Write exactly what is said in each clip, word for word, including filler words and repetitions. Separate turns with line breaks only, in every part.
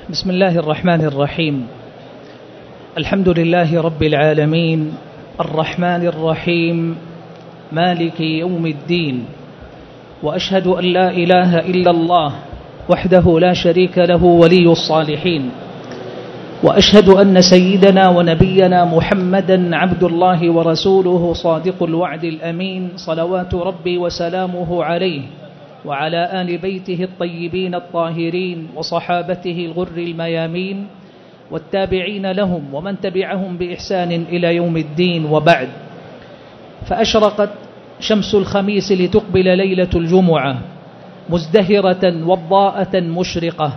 بسم الله الرحمن الرحيم. الحمد لله رب العالمين الرحمن الرحيم مالك يوم الدين، وأشهد أن لا إله إلا الله وحده لا شريك له ولي الصالحين، وأشهد أن سيدنا ونبينا محمدا عبد الله ورسوله صادق الوعد الأمين، صلوات ربي وسلامه عليه وعلى آل بيته الطيبين الطاهرين وصحابته الغر الميامين والتابعين لهم ومن تبعهم بإحسان إلى يوم الدين. وبعد، فأشرقت شمس الخميس لتقبل ليلة الجمعة مزدهرة وضاءة مشرقة،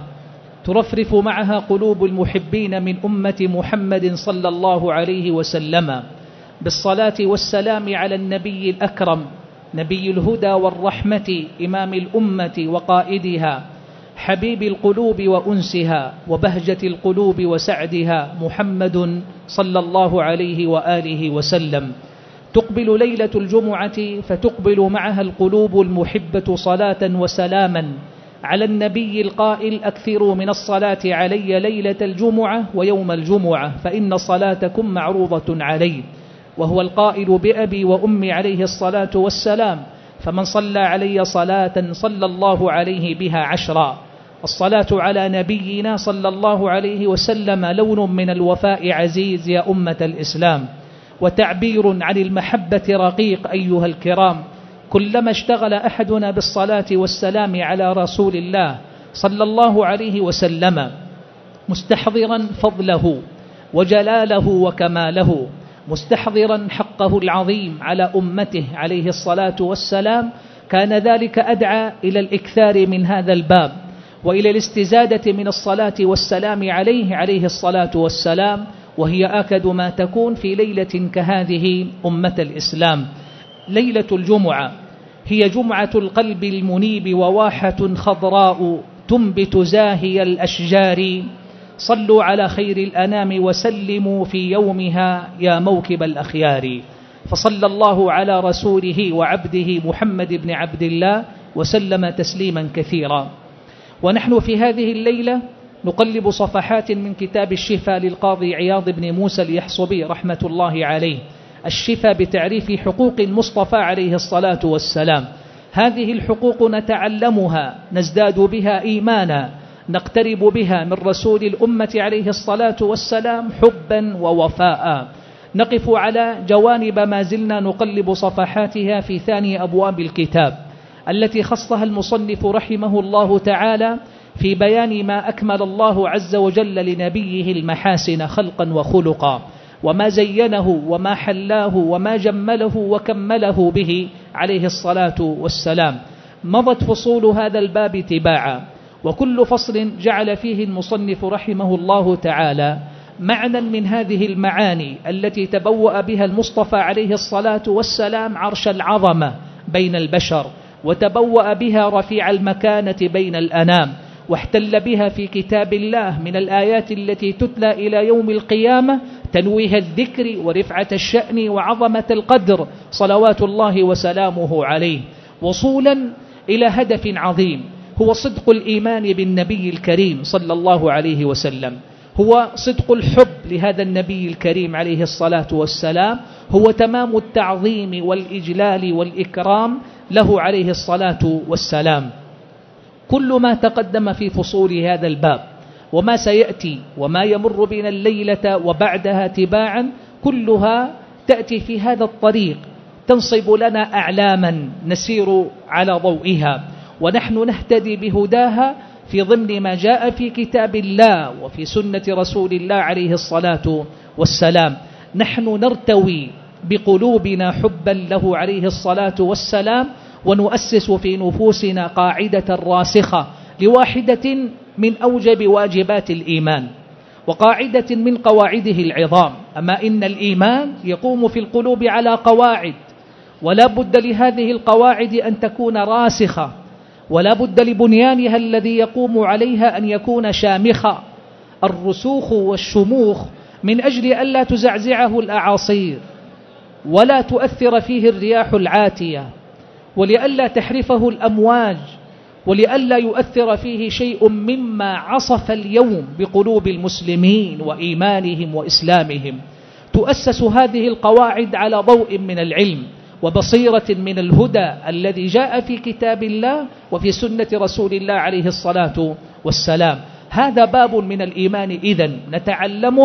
ترفرف معها قلوب المحبين من أمة محمد صلى الله عليه وسلم بالصلاة والسلام على النبي الأكرم، نبي الهدى والرحمة، إمام الأمة وقائدها، حبيب القلوب وأنسها وبهجة القلوب وسعدها، محمد صلى الله عليه وآله وسلم. تقبل ليلة الجمعة فتقبل معها القلوب المحبة صلاة وسلاما على النبي القائل: أكثروا من الصلاة علي ليلة الجمعة ويوم الجمعة فإن صلاتكم معروضة علي. وهو القائل بأبي وأمي عليه الصلاة والسلام: فمن صلى علي صلاة صلى الله عليه بها عشرا. الصلاة على نبينا صلى الله عليه وسلم لون من الوفاء عزيز يا أمة الإسلام، وتعبير عن المحبة رقيق أيها الكرام. كلما اشتغل أحدنا بالصلاة والسلام على رسول الله صلى الله عليه وسلم مستحضرا فضله وجلاله وكماله، مستحضرا حقه العظيم على أمته عليه الصلاة والسلام، كان ذلك أدعى إلى الإكثار من هذا الباب وإلى الاستزادة من الصلاة والسلام عليه عليه الصلاة والسلام، وهي آكد ما تكون في ليلة كهذه أمة الإسلام. ليلة الجمعة هي جمعة القلب المنيب وواحة خضراء تنبت زاهي الأشجار، صلوا على خير الأنام وسلموا في يومها يا موكب الأخيار. فصلى الله على رسوله وعبده محمد بن عبد الله وسلم تسليما كثيرا. ونحن في هذه الليلة نقلب صفحات من كتاب الشفاء للقاضي عياض بن موسى اليحصبي رحمة الله عليه، الشفاء بتعريف حقوق المصطفى عليه الصلاة والسلام. هذه الحقوق نتعلمها، نزداد بها إيمانا، نقترب بها من رسول الأمة عليه الصلاة والسلام حبا ووفاء. نقف على جوانب ما زلنا نقلب صفحاتها في ثاني أبواب الكتاب التي خصها المصنف رحمه الله تعالى في بيان ما أكمل الله عز وجل لنبيه المحاسن خلقا وخلقا، وما زينه وما حلاه وما جمله وكمله به عليه الصلاة والسلام. مضت فصول هذا الباب تباعا، وكل فصل جعل فيه المصنف رحمه الله تعالى معنى من هذه المعاني التي تبوأ بها المصطفى عليه الصلاة والسلام عرش العظمة بين البشر، وتبوأ بها رفيع المكانة بين الأنام، واحتل بها في كتاب الله من الآيات التي تتلى إلى يوم القيامة تنويه الذكر ورفعة الشأن وعظمة القدر صلوات الله وسلامه عليه، وصولا إلى هدف عظيم هو صدق الإيمان بالنبي الكريم صلى الله عليه وسلم، هو صدق الحب لهذا النبي الكريم عليه الصلاة والسلام، هو تمام التعظيم والإجلال والإكرام له عليه الصلاة والسلام. كل ما تقدم في فصول هذا الباب وما سيأتي وما يمر بنا الليلة وبعدها تباعا كلها تأتي في هذا الطريق، تنصب لنا أعلاما نسير على ضوئها، ونحن نهتدي بهداها في ضمن ما جاء في كتاب الله وفي سنة رسول الله عليه الصلاة والسلام. نحن نرتوي بقلوبنا حبا له عليه الصلاة والسلام، ونؤسس في نفوسنا قاعدة راسخة لواحدة من أوجب واجبات الإيمان وقاعدة من قواعده العظام. أما إن الإيمان يقوم في القلوب على قواعد، ولا بد لهذه القواعد أن تكون راسخة، ولا بد لبنيانها الذي يقوم عليها أن يكون شامخا. الرسوخ والشموخ من أجل ألا تزعزعه الأعاصير ولا تؤثر فيه الرياح العاتية، ولئلا تحرفه الأمواج ولئلا يؤثر فيه شيء مما عصف اليوم بقلوب المسلمين وإيمانهم وإسلامهم. تؤسس هذه القواعد على ضوء من العلم وبصيرة من الهدى الذي جاء في كتاب الله وفي سنة رسول الله عليه الصلاة والسلام. هذا باب من الإيمان إذن نتعلمه،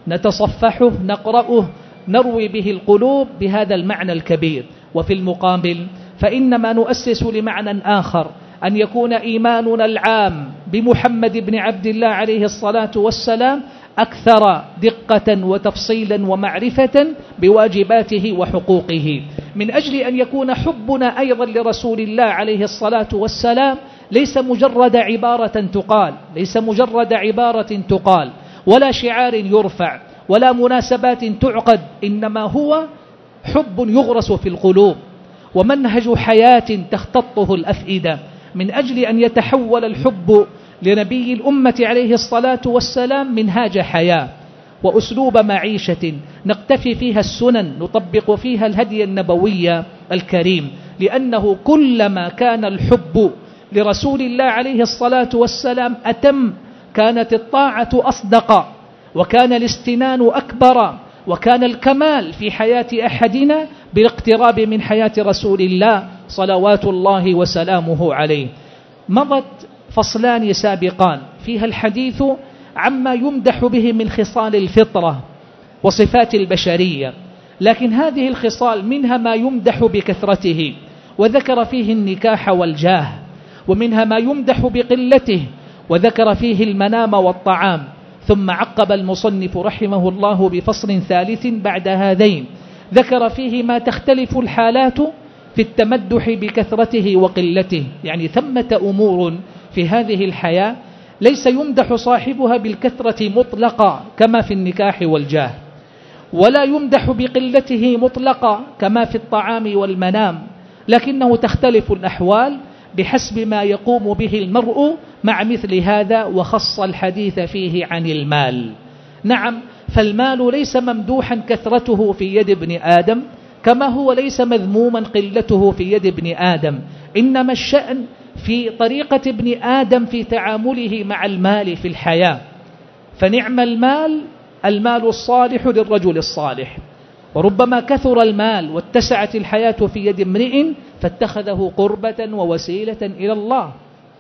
نتصفحه، نقرأه، نروي به القلوب بهذا المعنى الكبير. وفي المقابل فإنما نؤسس لمعنى آخر، أن يكون إيماننا العام بمحمد بن عبد الله عليه الصلاة والسلام أكثر دقة وتفصيلا ومعرفة بواجباته وحقوقه، من أجل أن يكون حبنا أيضا لرسول الله عليه الصلاة والسلام ليس مجرد عبارة تقال، ليس مجرد عبارة تقال ولا شعار يرفع ولا مناسبات تعقد، إنما هو حب يغرس في القلوب ومنهج حياة تختطه الأفئدة، من أجل أن يتحول الحب لنبي الأمة عليه الصلاة والسلام منهاج حياة وأسلوب معيشة نقتفي فيها السنن، نطبق فيها الهدي النبوي الكريم. لأنه كلما كان الحب لرسول الله عليه الصلاة والسلام أتم، كانت الطاعة أصدق، وكان الاستنان أكبر، وكان الكمال في حياة أحدنا بالاقتراب من حياة رسول الله صلوات الله وسلامه عليه. مضت فصلان سابقان فيها الحديث عما يمدح به من خصال الفطرة وصفات البشرية، لكن هذه الخصال منها ما يمدح بكثرته وذكر فيه النكاح والجاه، ومنها ما يمدح بقلته وذكر فيه المنام والطعام. ثم عقب المصنف رحمه الله بفصل ثالث بعد هذين ذكر فيه ما تختلف الحالات في التمدح بكثرته وقلته، يعني ثمة أمور في هذه الحياة ليس يمدح صاحبها بالكثرة مطلقا كما في النكاح والجاه، ولا يمدح بقلته مطلقا كما في الطعام والمنام، لكنه تختلف الأحوال بحسب ما يقوم به المرء مع مثل هذا. وخص الحديث فيه عن المال. نعم، فالمال ليس ممدوحا كثرته في يد ابن آدم كما هو ليس مذموما قلته في يد ابن آدم، إنما الشأن في طريقة ابن آدم في تعامله مع المال في الحياة. فنعم المال المال الصالح للرجل الصالح، وربما كثر المال واتسعت الحياة في يد امرئ فاتخذه قربة ووسيلة إلى الله،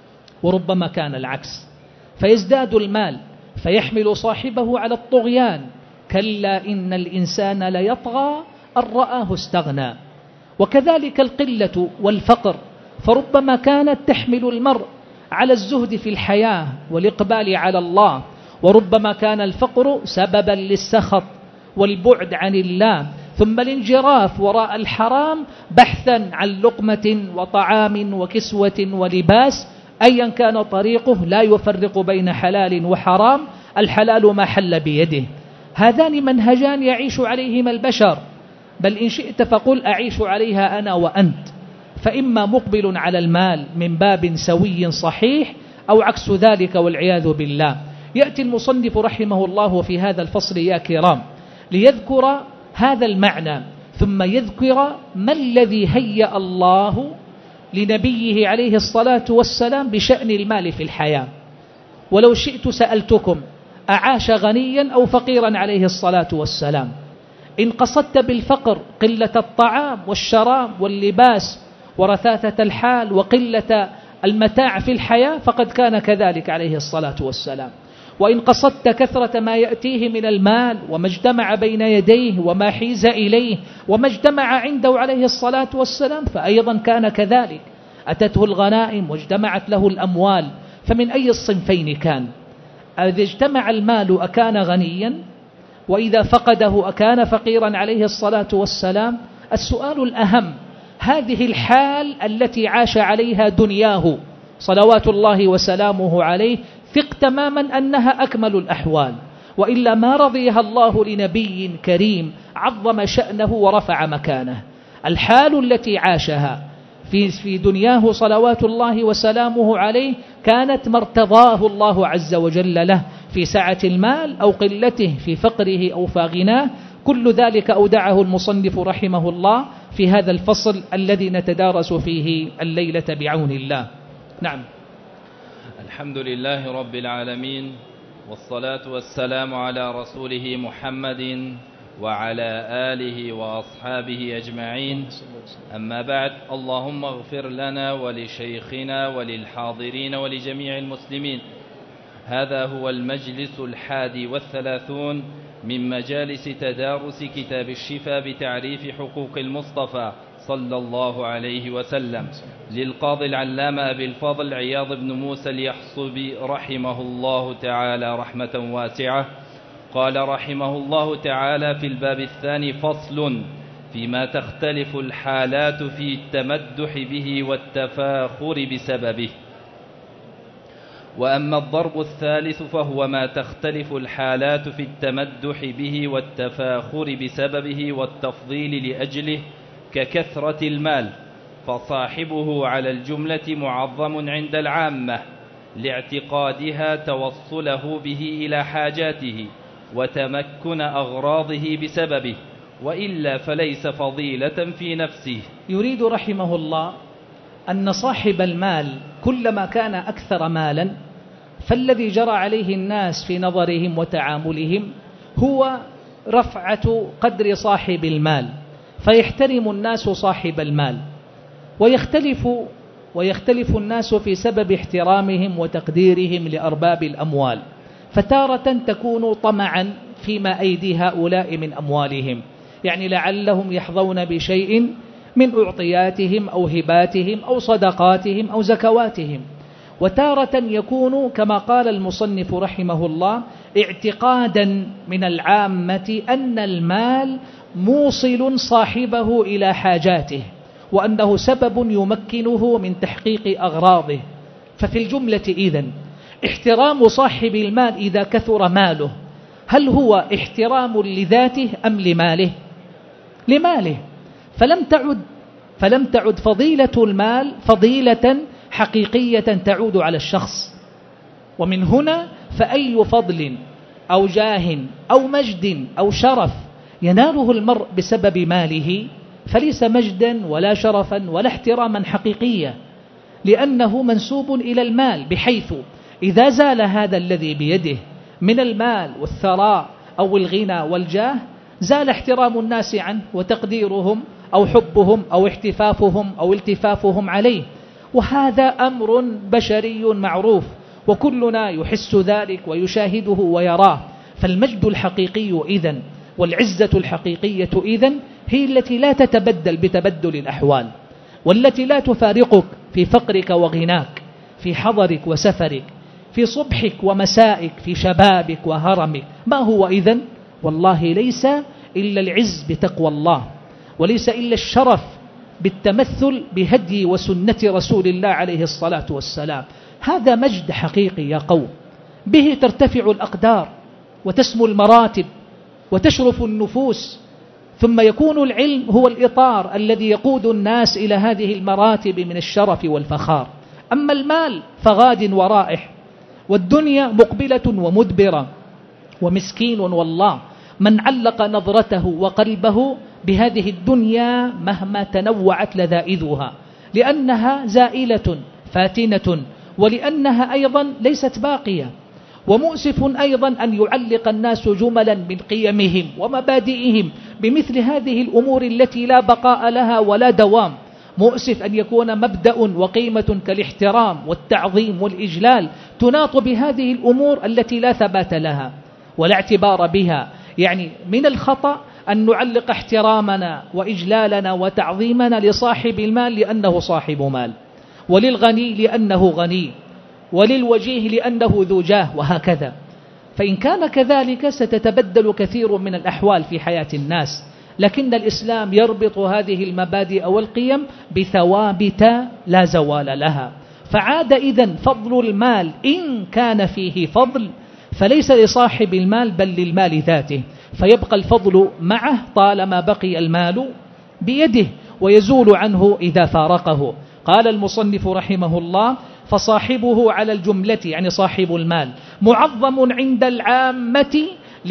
وربما كان العكس فيزداد المال فيحمل صاحبه على الطغيان. كلا إن الإنسان ليطغى أن رآه استغنى. وكذلك القلة والفقر، فربما كانت تحمل المرء على الزهد في الحياة والإقبال على الله، وربما كان الفقر سببا للسخط والبعد عن الله، ثم الانجراف وراء الحرام بحثا عن لقمة وطعام وكسوة ولباس، أيا كان طريقه لا يفرق بين حلال وحرام، الحلال ما حل بيده. هذان منهجان يعيش عليهما البشر، بل إن شئت فقل أعيش عليها أنا وأنت، فإما مقبل على المال من باب سوي صحيح أو عكس ذلك والعياذ بالله. يأتي المصنف رحمه الله في هذا الفصل يا كرام ليذكر هذا المعنى، ثم يذكر ما الذي هيأ الله لنبيه عليه الصلاة والسلام بشأن المال في الحياة. ولو شئت سألتكم أعاش غنيا أو فقيرا عليه الصلاة والسلام؟ إن قصدت بالفقر قلة الطعام والشراب واللباس ورثاثة الحال وقلة المتاع في الحياة فقد كان كذلك عليه الصلاة والسلام. وإن قصدت كثرة ما يأتيه من المال وما اجتمع بين يديه وما حيز إليه وما اجتمع عنده عليه الصلاة والسلام فأيضا كان كذلك، أتته الغنائم واجتمعت له الأموال، فمن أي الصنفين كان؟ إذا اجتمع المال أكان غنيا، وإذا فقده أكان فقيرا عليه الصلاة والسلام؟ السؤال الأهم هذه الحال التي عاش عليها دنياه صلوات الله وسلامه عليه، ثق تماما أنها أكمل الأحوال، وإلا ما رضيها الله لنبي كريم عظم شأنه ورفع مكانه. الحال التي عاشها في في دنياه صلوات الله وسلامه عليه كانت ما ارتضاه الله عز وجل له في سعة المال أو قلته، في فقره أو فغناه. كل ذلك أودعه المصنف رحمه الله في هذا الفصل الذي نتدارس فيه الليلة بعون الله. نعم.
الحمد لله رب العالمين، والصلاة والسلام على رسوله محمد وعلى آله وأصحابه أجمعين. أما بعد، اللهم اغفر لنا ولشيخنا وللحاضرين ولجميع المسلمين. هذا هو المجلس الحادي والثلاثون من مجالس تدارس كتاب الشفاء بتعريف حقوق المصطفى صلى الله عليه وسلم للقاضي العلامة أبي الفضل عياض بن موسى اليحصبي رحمه الله تعالى رحمة واسعة. قال رحمه الله تعالى في الباب الثاني: فصل فيما تختلف الحالات في التمدح به والتفاخر بسببه. وأما الضرب الثالث فهو ما تختلف الحالات في التمدح به والتفاخر بسببه والتفضيل لأجله ككثرة المال، فصاحبه على الجملة معظم عند العامة لاعتقادها توصله به إلى حاجاته وتمكن أغراضه بسببه، وإلا فليس فضيلة في نفسه.
يريد رحمه الله أن صاحب المال كلما كان أكثر مالا فالذي جرى عليه الناس في نظرهم وتعاملهم هو رفعة قدر صاحب المال، فيحترم الناس صاحب المال، ويختلف ويختلف الناس في سبب احترامهم وتقديرهم لأرباب الأموال. فتارة تكون طمعا فيما أيدي هؤلاء من أموالهم، يعني لعلهم يحظون بشيء من أعطياتهم أو هباتهم أو صدقاتهم أو زكواتهم. وتارة يكون كما قال المصنف رحمه الله اعتقادا من العامة أن المال موصل صاحبه إلى حاجاته، وأنه سبب يمكنه من تحقيق أغراضه. ففي الجملة إذن احترام صاحب المال إذا كثر ماله هل هو احترام لذاته أم لماله؟ لماله. فلم تعد فلم تعد فضيلة المال فضيلة حقيقية تعود على الشخص. ومن هنا فأي فضل أو جاه أو مجد أو شرف يناله المرء بسبب ماله فليس مجدا ولا شرفا ولا احتراما حقيقيا، لأنه منسوب إلى المال، بحيث إذا زال هذا الذي بيده من المال والثراء أو الغنى والجاه زال احترام الناس عنه وتقديرهم أو حبهم أو احتفافهم أو التفافهم عليه. وهذا أمر بشري معروف وكلنا يحس ذلك ويشاهده ويراه. فالمجد الحقيقي إذن والعزة الحقيقية إذن هي التي لا تتبدل بتبدل الأحوال، والتي لا تفارقك في فقرك وغناك، في حضرك وسفرك، في صبحك ومسائك، في شبابك وهرمك. ما هو إذن؟ والله ليس إلا العز بتقوى الله، وليس إلا الشرف بالتمثل بهدي وسنة رسول الله عليه الصلاة والسلام. هذا مجد حقيقي يا قوم، به ترتفع الأقدار وتسمو المراتب وتشرف النفوس، ثم يكون العلم هو الإطار الذي يقود الناس إلى هذه المراتب من الشرف والفخار. أما المال فغاد ورائح، والدنيا مقبلة ومدبرة، ومسكين والله من علق نظرته وقلبه بهذه الدنيا مهما تنوعت لذائذها، لأنها زائلة فاتنة، ولأنها أيضا ليست باقية. ومؤسف أيضا أن يعلق الناس جملا من قيمهم ومبادئهم بمثل هذه الأمور التي لا بقاء لها ولا دوام. مؤسف أن يكون مبدأ وقيمة كالاحترام والتعظيم والإجلال تناط بهذه الأمور التي لا ثبات لها ولا اعتبار بها. يعني من الخطأ أن نعلق احترامنا وإجلالنا وتعظيمنا لصاحب المال لأنه صاحب مال، وللغني لأنه غني، وللوجيه لأنه ذو جاه، وهكذا. فإن كان كذلك ستتبدل كثير من الأحوال في حياة الناس. لكن الإسلام يربط هذه المبادئ والقيم بثوابت لا زوال لها. فعاد إذن فضل المال إن كان فيه فضل فليس لصاحب المال بل للمال ذاته، فيبقى الفضل معه طالما بقي المال بيده، ويزول عنه إذا فارقه. قال المصنف رحمه الله: فصاحبه على الجملة، يعني صاحب المال، معظم عند العامة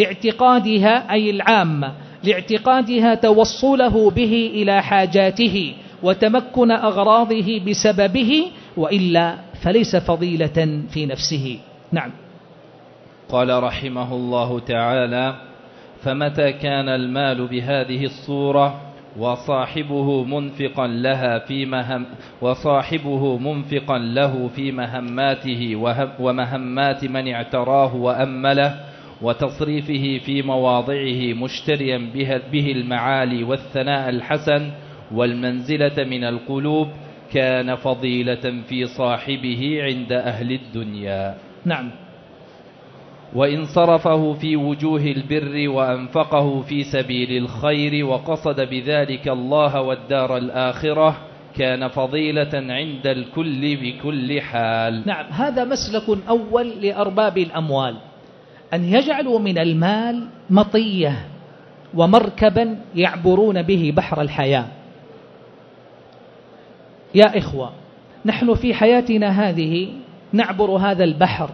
لاعتقادها، أي العامة، لاعتقادها توصله به إلى حاجاته وتمكن أغراضه بسببه، وإلا فليس فضيلة في نفسه. نعم.
قال رحمه الله تعالى: فمتى كان المال بهذه الصورة وصاحبه منفقا لها في مهم وصاحبه منفقا له في مهماته ومهمات من اعتراه وأمله وتصريفه في مواضعه مشتريا به المعالي والثناء الحسن والمنزلة من القلوب، كان فضيلة في صاحبه عند أهل الدنيا.
نعم.
وإن صرفه في وجوه البر وأنفقه في سبيل الخير وقصد بذلك الله والدار الآخرة، كان فضيلة عند الكل بكل حال.
نعم. هذا مسلك أول لأرباب الأموال، أن يجعلوا من المال مطية ومركبا يعبرون به بحر الحياة. يا إخوة، نحن في حياتنا هذه نعبر هذا البحر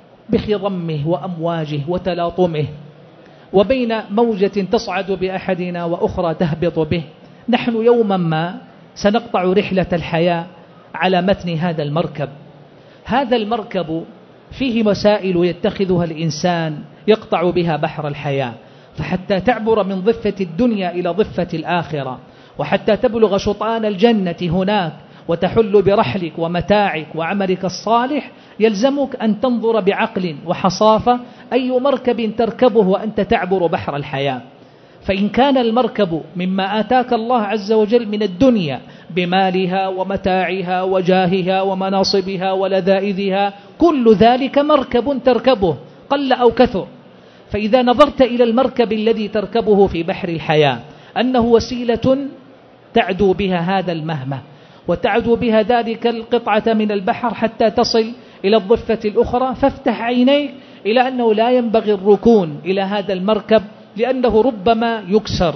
بخضمه وأمواجه وتلاطمه، وبين موجة تصعد بأحدنا وأخرى تهبط به. نحن يوما ما سنقطع رحلة الحياة على متن هذا المركب. هذا المركب فيه مسائل يتخذها الإنسان يقطع بها بحر الحياة، فحتى تعبر من ضفة الدنيا إلى ضفة الآخرة، وحتى تبلغ شطآن الجنة هناك وتحل برحلك ومتاعك وعملك الصالح، يلزمك أن تنظر بعقل وحصافة أي مركب تركبه وأنت تعبر بحر الحياة. فإن كان المركب مما آتاك الله عز وجل من الدنيا بمالها ومتاعها وجاهها ومناصبها ولذائذها، كل ذلك مركب تركبه قل أو كثر. فإذا نظرت إلى المركب الذي تركبه في بحر الحياة أنه وسيلة تعدو بها هذا المهمة وتعدو بها ذلك القطعة من البحر حتى تصل إلى الضفة الأخرى، فافتح عينيك إلى أنه لا ينبغي الركون إلى هذا المركب، لأنه ربما يكسر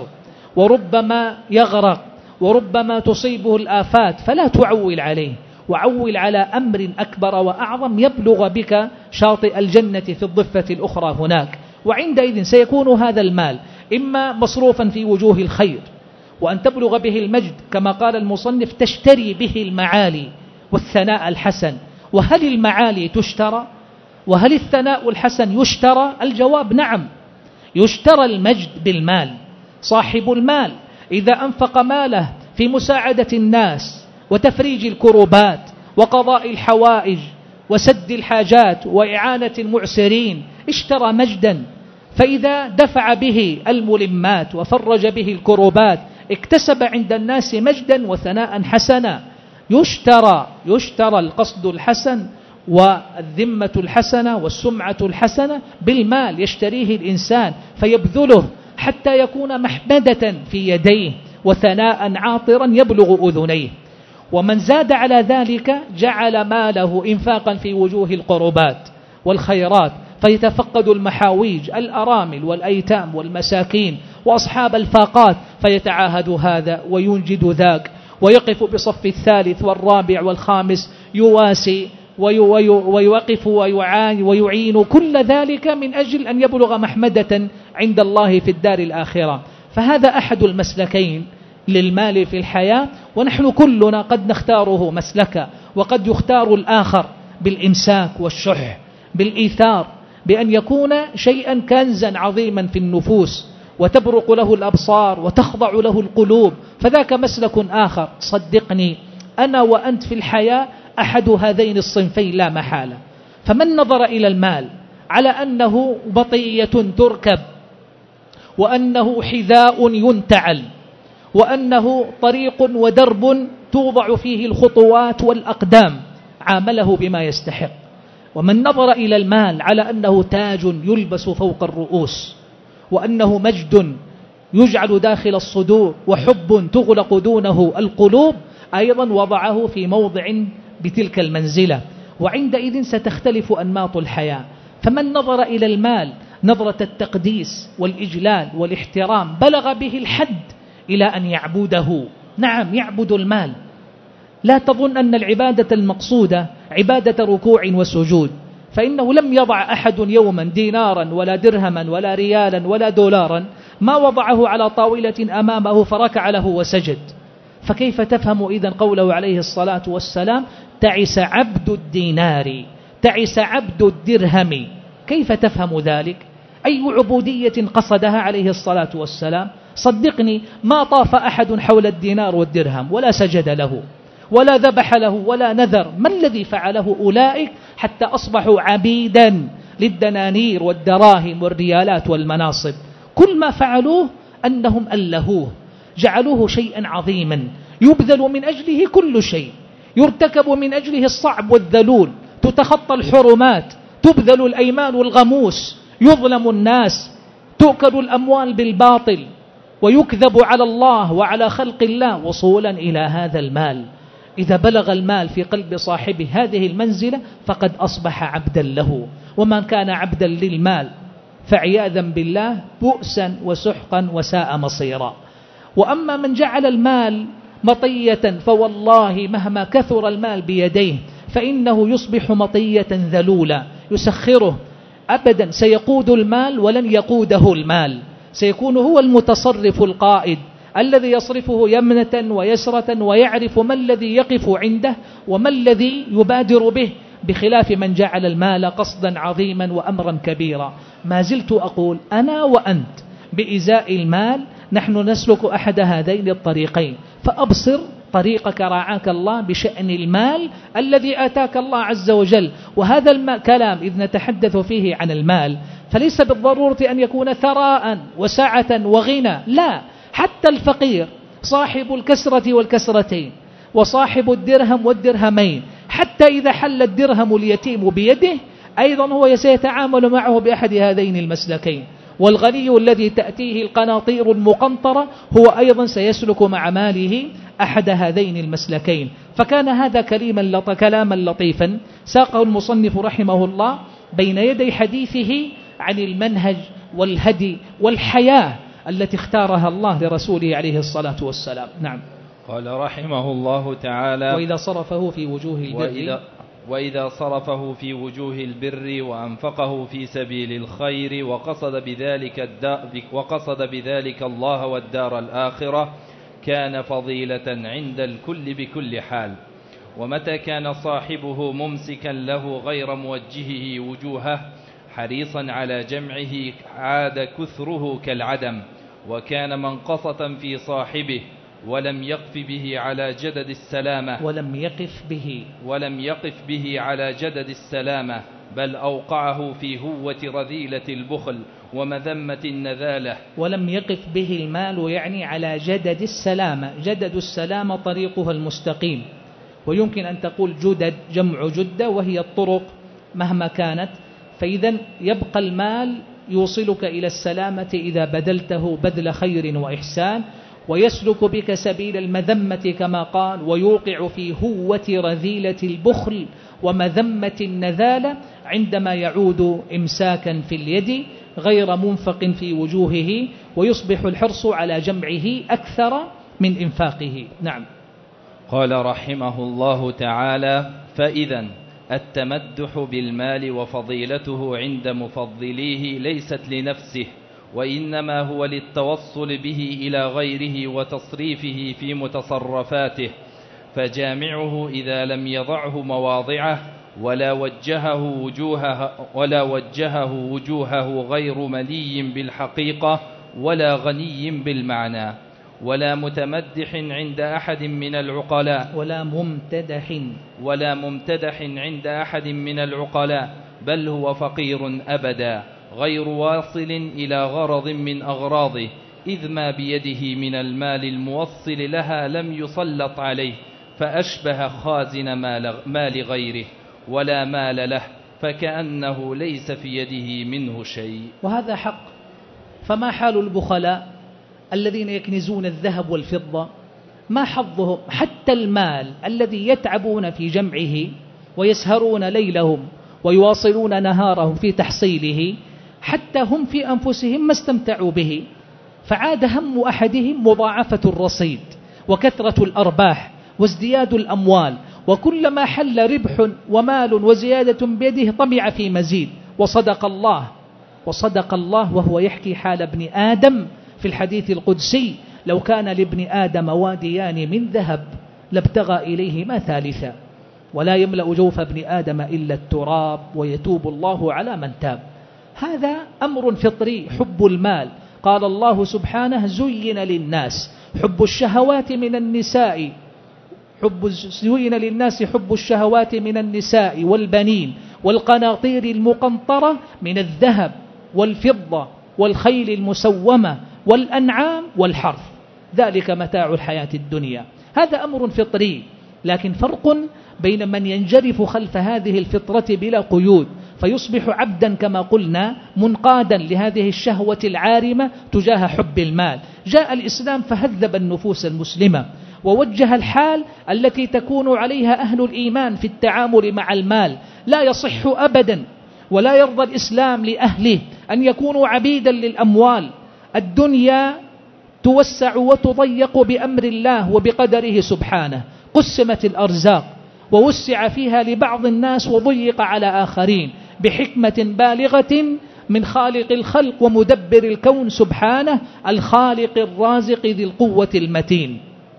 وربما يغرق وربما تصيبه الآفات، فلا تعول عليه، وعول على أمر أكبر وأعظم يبلغ بك شاطئ الجنة في الضفة الأخرى هناك. وعندئذ سيكون هذا المال إما مصروفا في وجوه الخير وأن تبلغ به المجد كما قال المصنف تشتري به المعالي والثناء الحسن. وهل المعالي تشترى؟ وهل الثناء الحسن يشترى؟ الجواب نعم، يشترى المجد بالمال. صاحب المال إذا أنفق ماله في مساعدة الناس وتفريج الكروبات وقضاء الحوائج وسد الحاجات وإعانة المعسرين اشترى مجدا. فإذا دفع به الملمات وفرج به الكروبات اكتسب عند الناس مجدا وثناء حسنا. يشترى يشترى القصد الحسن والذمة الحسنة والسمعة الحسنة بالمال، يشتريه الإنسان فيبذله حتى يكون محمدة في يديه وثناء عاطرا يبلغ أذنيه. ومن زاد على ذلك جعل ماله إنفاقا في وجوه القربات والخيرات، فيتفقد المحاويج الأرامل والأيتام والمساكين وأصحاب الفاقات، فيتعاهد هذا وينجد ذاك ويقف بصف الثالث والرابع والخامس يواسي ويوقف ويعاني ويعين كل ذلك من أجل أن يبلغ محمدة عند الله في الدار الآخرة. فهذا أحد المسلكين للمال في الحياة، ونحن كلنا قد نختاره مسلكا، وقد يختار الآخر بالإمساك والشح، بالإيثار، بأن يكون شيئا كنزا عظيما في النفوس وتبرق له الأبصار وتخضع له القلوب، فذاك مسلك آخر. صدقني أنا وأنت في الحياة أحد هذين الصنفين لا محالة. فمن نظر إلى المال على أنه بطية تركب، وأنه حذاء ينتعل، وأنه طريق ودرب توضع فيه الخطوات والأقدام، عامله بما يستحق. ومن نظر إلى المال على أنه تاج يلبس فوق الرؤوس، وأنه مجد يجعل داخل الصدور، وحب تغلق دونه القلوب، أيضا وضعه في موضع بتلك المنزلة. وعندئذ ستختلف أنماط الحياة. فمن نظر إلى المال نظرة التقديس والإجلال والاحترام بلغ به الحد إلى أن يعبده. نعم، يعبد المال. لا تظن أن العبادة المقصودة عبادة ركوع وسجود، فإنه لم يضع أحد يوما دينارا ولا درهما ولا ريالا ولا دولارا ما وضعه على طاولة أمامه فركع له وسجد. فكيف تفهم إذن قوله عليه الصلاة والسلام تعس عبد الدينار تعس عبد الدرهم. كيف تفهم ذلك؟ أي عبودية قصدها عليه الصلاة والسلام؟ صدقني ما طاف أحد حول الدينار والدرهم ولا سجد له ولا ذبح له ولا نذر. ما الذي فعله أولئك حتى أصبحوا عبيدا للدنانير والدراهم والريالات والمناصب؟ كل ما فعلوه أنهم ألهوه، جعلوه شيئا عظيما يبذل من أجله كل شيء، يرتكب من أجله الصعب والذلول، تتخطى الحرمات، تبذل الأيمان والغموس، يظلم الناس، تؤكل الأموال بالباطل، ويكذب على الله وعلى خلق الله وصولا إلى هذا المال. إذا بلغ المال في قلب صاحبه هذه المنزلة فقد أصبح عبدا له. ومن كان عبدا للمال فعياذا بالله بؤسا وسحقا وساء مصيرا. وأما من جعل المال مطية فوالله مهما كثر المال بيديه فإنه يصبح مطية ذلولا يسخره أبدا. سيقود المال ولن يقوده المال، سيكون هو المتصرف القائد الذي يصرفه يمنة ويسرة ويعرف ما الذي يقف عنده وما الذي يبادر به، بخلاف من جعل المال قصدا عظيما وأمرا كبيرا. ما زلت أقول أنا وأنت بإزاء المال نحن نسلك أحد هذين الطريقين، فأبصر طريقك رعاك الله بشأن المال الذي آتاك الله عز وجل. وهذا الكلام إذ نتحدث فيه عن المال فليس بالضرورة أن يكون ثراء وسعة وغنى، لا، حتى الفقير صاحب الكسرة والكسرتين وصاحب الدرهم والدرهمين، حتى إذا حل الدرهم اليتيم بيده أيضا هو سيتعامل معه بأحد هذين المسلكين. والغني الذي تأتيه القناطير المقنطرة هو أيضا سيسلك مع ماله أحد هذين المسلكين. فكان هذا كليما كلاما لطيفا ساقه المصنف رحمه الله بين يدي حديثه عن المنهج والهدي والحياة التي اختارها الله لرسوله عليه الصلاة والسلام. نعم.
قال رحمه الله تعالى:
وإذا صرفه في وجوه البر
وإذا, وإذا صرفه في وجوه البر وأنفقه في سبيل الخير وقصد بذلك, الدا وقصد بذلك الله والدار الآخرة كان فضيلة عند الكل بكل حال. ومتى كان صاحبه ممسكا له غير موجهه وجوهه حريصا على جمعه عاد كثره كالعدم، وكان منقصة في صاحبه ولم يقف به على جدد السلامة
ولم يقف به
ولم يقف به على جدد السلامة بل أوقعه في هوة رذيلة البخل ومذمة النذالة.
ولم يقف به المال يعني على جدد السلامة. جدد السلامة طريقها المستقيم، ويمكن أن تقول جدد جمع جدة وهي الطرق مهما كانت. فإذا يبقى المال يوصلك إلى السلامة إذا بذلته بذل خير وإحسان، ويسلك بك سبيل المذمة كما قال، ويوقع في هوة رذيلة البخل ومذمة النذالة عندما يعود إمساكا في اليد غير منفق في وجوهه، ويصبح الحرص على جمعه أكثر من إنفاقه. نعم.
قال رحمه الله تعالى: فإذا التمدح بالمال وفضيلته عند مفضليه ليست لنفسه، وإنما هو للتوصل به إلى غيره وتصريفه في متصرفاته. فجامعه إذا لم يضعه مواضعه ولا وجهه وجوهه, ولا وجهه وجوهه غير ملي بالحقيقة ولا غني بالمعنى ولا متمدح عند أحد من العقلاء
ولا ممتدح
ولا ممتدح عند أحد من العقلاء بل هو فقير أبدا غير واصل إلى غرض من أغراضه، إذ ما بيده من المال الموصل لها لم يسلط عليه، فأشبه خازن مال غيره ولا مال له، فكأنه ليس في يده منه شيء.
وهذا حق. فما حال البخلاء الذين يكنزون الذهب والفضة؟ ما حظهم؟ حتى المال الذي يتعبون في جمعه ويسهرون ليلهم ويواصلون نهارهم في تحصيله، حتى هم في أنفسهم ما استمتعوا به. فعاد هم أحدهم مضاعفة الرصيد وكثرة الأرباح وازدياد الأموال، وكلما حل ربح ومال وزيادة بيده طمع في مزيد. وصدق الله وصدق الله وهو يحكي حال ابن آدم في الحديث القدسي: لو كان لابن آدم واديان من ذهب لابتغى إليهما ثالثا. ولا يملأ جوف ابن آدم إلا التراب ويتوب الله على من تاب. هذا أمر فطري، حب المال. قال الله سبحانه: زين للناس حب الشهوات من النساء حب زين للناس حب الشهوات من النساء والبنين والقناطير المقنطرة من الذهب والفضة والخيل المسومة والأنعام والحرث، ذلك متاع الحياة الدنيا. هذا أمر فطري، لكن فرق بين من ينجرف خلف هذه الفطرة بلا قيود فيصبح عبدا كما قلنا منقادا لهذه الشهوة العارمة تجاه حب المال. جاء الإسلام فهذب النفوس المسلمة ووجه الحال التي تكون عليها أهل الإيمان في التعامل مع المال. لا يصح أبدا ولا يرضى الإسلام لأهله أن يكونوا عبيدا للأموال. الدنيا توسع وتضيق بأمر الله وبقدره سبحانه. قسمت الأرزاق ووسع فيها لبعض الناس وضيق على آخرين بحكمة بالغة من خالق الخلق ومدبر الكون سبحانه، الخالق الرازق ذي القوة المتين.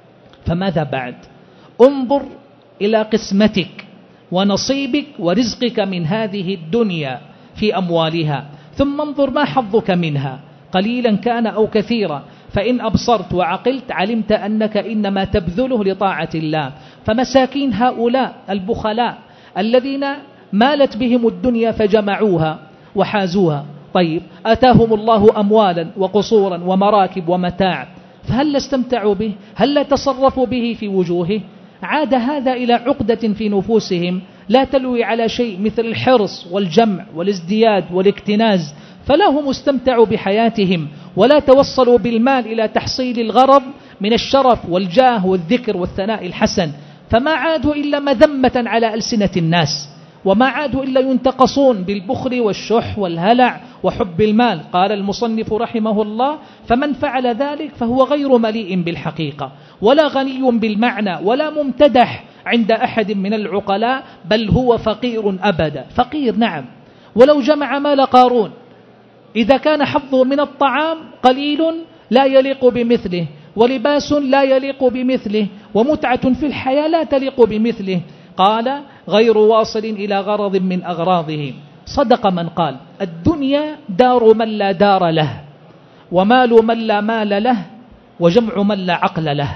فماذا بعد؟ انظر إلى قسمتك ونصيبك ورزقك من هذه الدنيا في أموالها، ثم انظر ما حظك منها قليلا كان أو كثيرا. فإن أبصرت وعقلت علمت أنك إنما تبذله لطاعة الله. فمساكين هؤلاء البخلاء الذين مالت بهم الدنيا فجمعوها وحازوها، طيب أتاهم الله أموالا وقصورا ومراكب ومتاع، فهل استمتعوا به؟ هل لا تصرفوا به في وجوهه؟ عاد هذا إلى عقدة في نفوسهم لا تلوي على شيء مثل الحرص والجمع والازدياد والاكتناز، فلا هم استمتعوا بحياتهم ولا توصلوا بالمال إلى تحصيل الغرض من الشرف والجاه والذكر والثناء الحسن، فما عادوا إلا مذمة على ألسنة الناس، وما عادوا إلا ينتقصون بالبخل والشح والهلع وحب المال. قال المصنف رحمه الله: فمن فعل ذلك فهو غير مليء بالحقيقة ولا غني بالمعنى ولا ممتدح عند أحد من العقلاء، بل هو فقير أبدا. فقير نعم، ولو جمع مال قارون إذا كان حظه من الطعام قليل لا يليق بمثله، ولباس لا يليق بمثله، ومتعة في الحياة لا تليق بمثله، قال غير واصل إلى غرض من أغراضه. صدق من قال: الدنيا دار من لا دار له، ومال من لا مال له، وجمع من لا عقل له.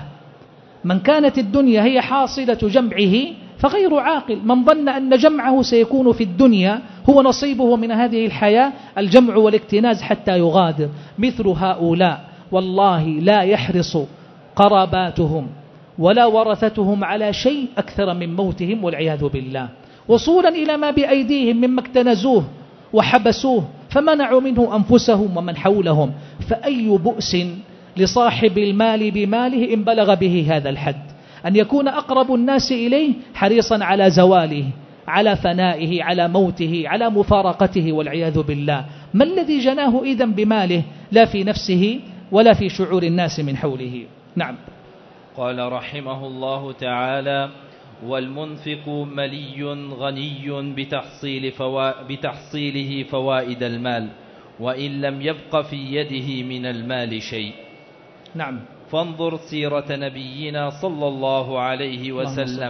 من كانت الدنيا هي حاصلة جمعه فغير عاقل. من ظن أن جمعه سيكون في الدنيا هو نصيبه من هذه الحياة الجمع والاكتناز حتى يغادر. مثل هؤلاء والله لا يحرص قراباتهم ولا ورثتهم على شيء أكثر من موتهم والعياذ بالله، وصولا إلى ما بأيديهم مما اكتنزوه وحبسوه فمنعوا منه أنفسهم ومن حولهم. فأي بؤس لصاحب المال بماله إن بلغ به هذا الحد، أن يكون أقرب الناس إليه حريصا على زواله، على فنائه، على موته، على مفارقته والعياذ بالله. ما الذي جناه إذن بماله لا في نفسه ولا في شعور الناس من حوله؟ نعم.
قال رحمه الله تعالى: والمنفق ملي غني بتحصيل فوا... بتحصيله فوائد المال، وإن لم يبق في يده من المال شيء.
نعم.
فانظر سيرة نبينا صلى الله عليه وسلم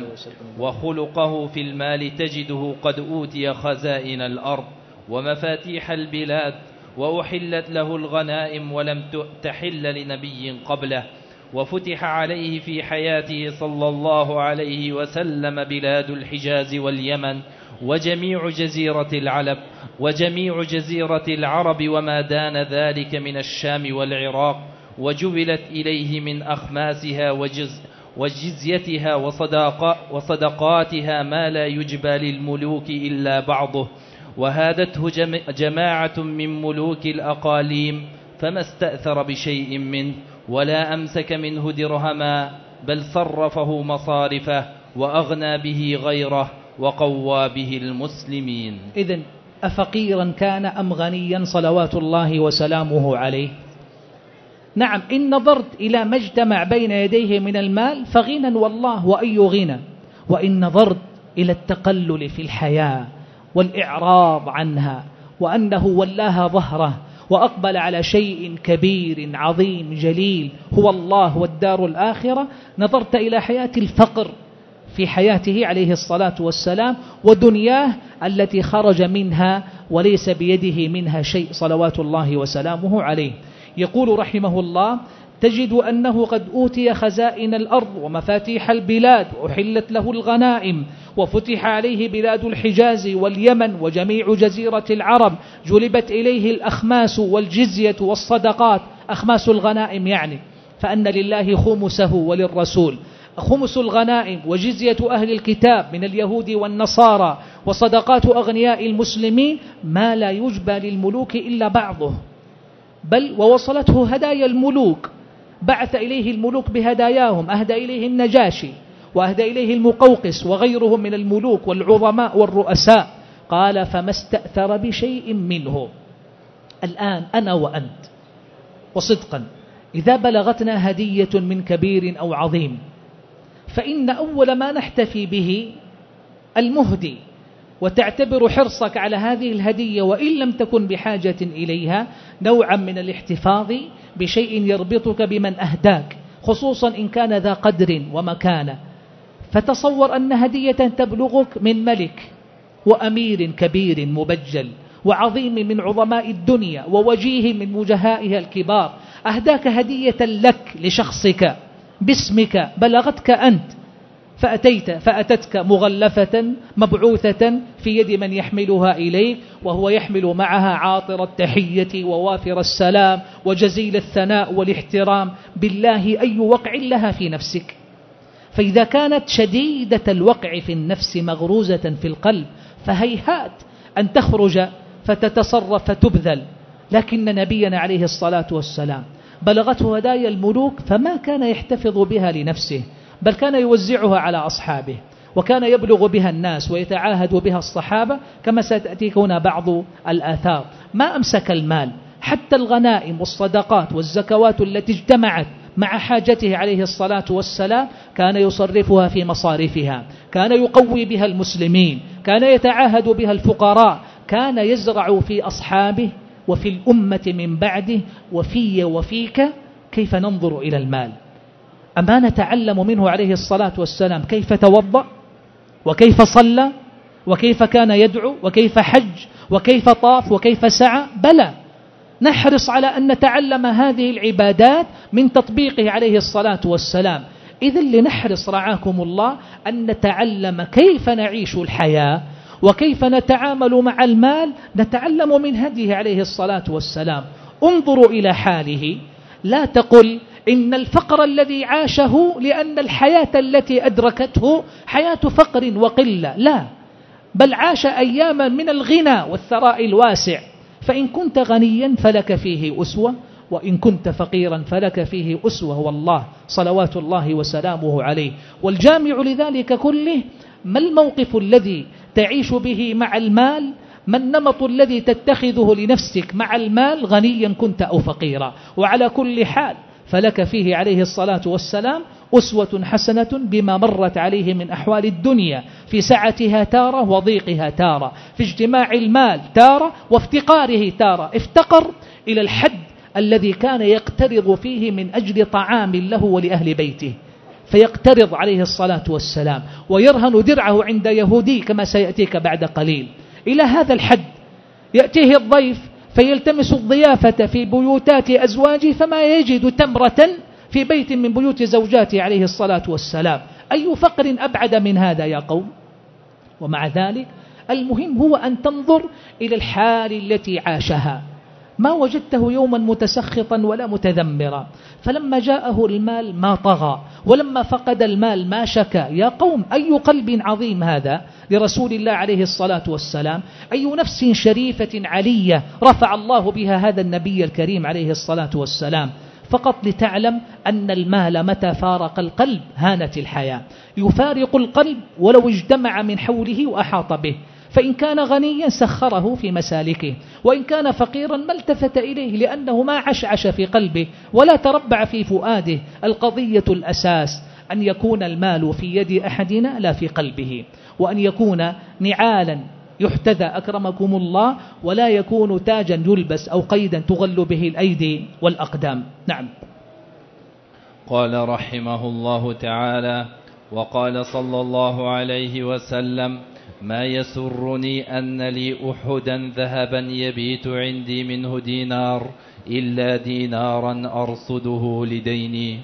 وخلقه في المال تجده قد أوتي خزائن الأرض ومفاتيح البلاد، وأحلت له الغنائم ولم تحل لنبي قبله، وفتح عليه في حياته صلى الله عليه وسلم بلاد الحجاز واليمن وجميع جزيرة العرب وجميع جزيرة العرب وما دان ذلك من الشام والعراق، وجبلت إليه من أخماسها وجز وجزيتها وصداق وصدقاتها ما لا يجبى للملوك إلا بعضه، وهادته جماعة من ملوك الأقاليم فما استأثر بشيء منه ولا أمسك منه درهما، بل صرفه مصارفه وأغنى به غيره وقوى به المسلمين.
إذن أفقيرا كان أم غنيا صلوات الله وسلامه عليه؟ نعم، إن نظرت إلى ما اجتمع بين يديه من المال فغنى والله وأي غنى، وإن نظرت إلى التقلل في الحياة والإعراض عنها وأنه ولاها ظهره وأقبل على شيء كبير عظيم جليل هو الله والدار الآخرة، نظرت إلى حياة الفقر في حياته عليه الصلاة والسلام ودنياه التي خرج منها وليس بيده منها شيء صلوات الله وسلامه عليه. يقول رحمه الله: تجد أنه قد أوتي خزائن الأرض ومفاتيح البلاد وأحلت له الغنائم وفتح عليه بلاد الحجاز واليمن وجميع جزيرة العرب، جلبت إليه الأخماس والجزية والصدقات، أخماس الغنائم يعني، فأن لله خمسه وللرسول خمس الغنائم وجزية أهل الكتاب من اليهود والنصارى وصدقات أغنياء المسلمين ما لا يجبى للملوك إلا بعضه، بل ووصلته هدايا الملوك، بعث إليه الملوك بهداياهم، أهدى إليه النجاشي وأهدى إليه المقوقس وغيرهم من الملوك والعظماء والرؤساء. قال: فما استأثر بشيء منه. الآن أنا وأنت وصدقا إذا بلغتنا هدية من كبير أو عظيم، فإن أول ما نحتفي به المهدي، وتعتبر حرصك على هذه الهدية وإن لم تكن بحاجة إليها نوعا من الاحتفاظ بشيء يربطك بمن أهداك، خصوصا إن كان ذا قدر ومكانة. فتصور أن هدية تبلغك من ملك وأمير كبير مبجل وعظيم من عظماء الدنيا ووجيه من وجهائها الكبار، أهداك هدية لك لشخصك باسمك، بلغتك أنت، فأتيت فأتتك مغلفة مبعوثة في يد من يحملها إليك، وهو يحمل معها عاطر التحية ووافر السلام وجزيل الثناء والاحترام. بالله أي وقع لها في نفسك؟ فإذا كانت شديدة الوقع في النفس مغروزة في القلب فهيهات أن تخرج فتتصرف فتبذل. لكن نبينا عليه الصلاة والسلام بلغته هدايا الملوك فما كان يحتفظ بها لنفسه، بل كان يوزعها على أصحابه، وكان يبلغ بها الناس ويتعاهد بها الصحابة، كما ستأتيك هنا بعض الآثار. ما أمسك المال، حتى الغنائم والصدقات والزكوات التي اجتمعت مع حاجته عليه الصلاة والسلام كان يصرفها في مصارفها، كان يقوي بها المسلمين، كان يتعاهد بها الفقراء، كان يزرع في أصحابه وفي الأمة من بعده وفي وفيك كيف ننظر إلى المال. أما نتعلم منه عليه الصلاة والسلام كيف توضأ وكيف صلى وكيف كان يدعو وكيف حج وكيف طاف وكيف سعى؟ بلى، نحرص على أن نتعلم هذه العبادات من تطبيقه عليه الصلاة والسلام. إذن لنحرص رعاكم الله أن نتعلم كيف نعيش الحياة وكيف نتعامل مع المال، نتعلم من هديه عليه الصلاة والسلام. انظروا إلى حاله، لا تقل إن الفقر الذي عاشه لأن الحياة التي أدركته حياة فقر وقلة، لا، بل عاش أياما من الغنى والثراء الواسع. فإن كنت غنيا فلك فيه أسوة، وإن كنت فقيرا فلك فيه أسوة، والله صلوات الله وسلامه عليه. والجامع لذلك كله ما الموقف الذي تعيش به مع المال، ما النمط الذي تتخذه لنفسك مع المال، غنيا كنت أو فقيرا. وعلى كل حال فلك فيه عليه الصلاة والسلام أسوة حسنة بما مرت عليه من أحوال الدنيا، في سعتها تارة وضيقها تارة، في اجتماع المال تارة وافتقاره تارة. افتقر إلى الحد الذي كان يقترض فيه من أجل طعام له ولأهل بيته، فيقترض عليه الصلاة والسلام ويرهن درعه عند يهودي كما سيأتيك بعد قليل. إلى هذا الحد يأتيه الضيف فيلتمس الضيافة في بيوتات أزواجه فما يجد تمرة في بيت من بيوت زوجاته عليه الصلاة والسلام. أي فقر أبعد من هذا يا قوم؟ ومع ذلك المهم هو أن تنظر إلى الحال التي عاشها. ما وجدته يوما متسخطا ولا متذمرا، فلما جاءه المال ما طغى، ولما فقد المال ما شكى. يا قوم، أي قلب عظيم هذا لرسول الله عليه الصلاة والسلام، أي نفس شريفة علية رفع الله بها هذا النبي الكريم عليه الصلاة والسلام. فقط لتعلم أن المال متى فارق القلب هانت الحياة. يفارق القلب ولو اجتمع من حوله وأحاط به، فإن كان غنيا سخره في مسالكه، وإن كان فقيرا ما التفت إليه، لأنه ما عشعش في قلبه ولا تربع في فؤاده. القضية الأساس أن يكون المال في يد أحدنا لا في قلبه، وأن يكون نعالا يحتذى أكرمكم الله، ولا يكون تاجا يلبس أو قيدا تغل به الأيدي والأقدام. نعم.
قال رحمه الله تعالى: وقال صلى الله عليه وسلم: ما يسرني أن لي أحدا ذهبا يبيت عندي منه دينار إلا دينارا أرصده لديني.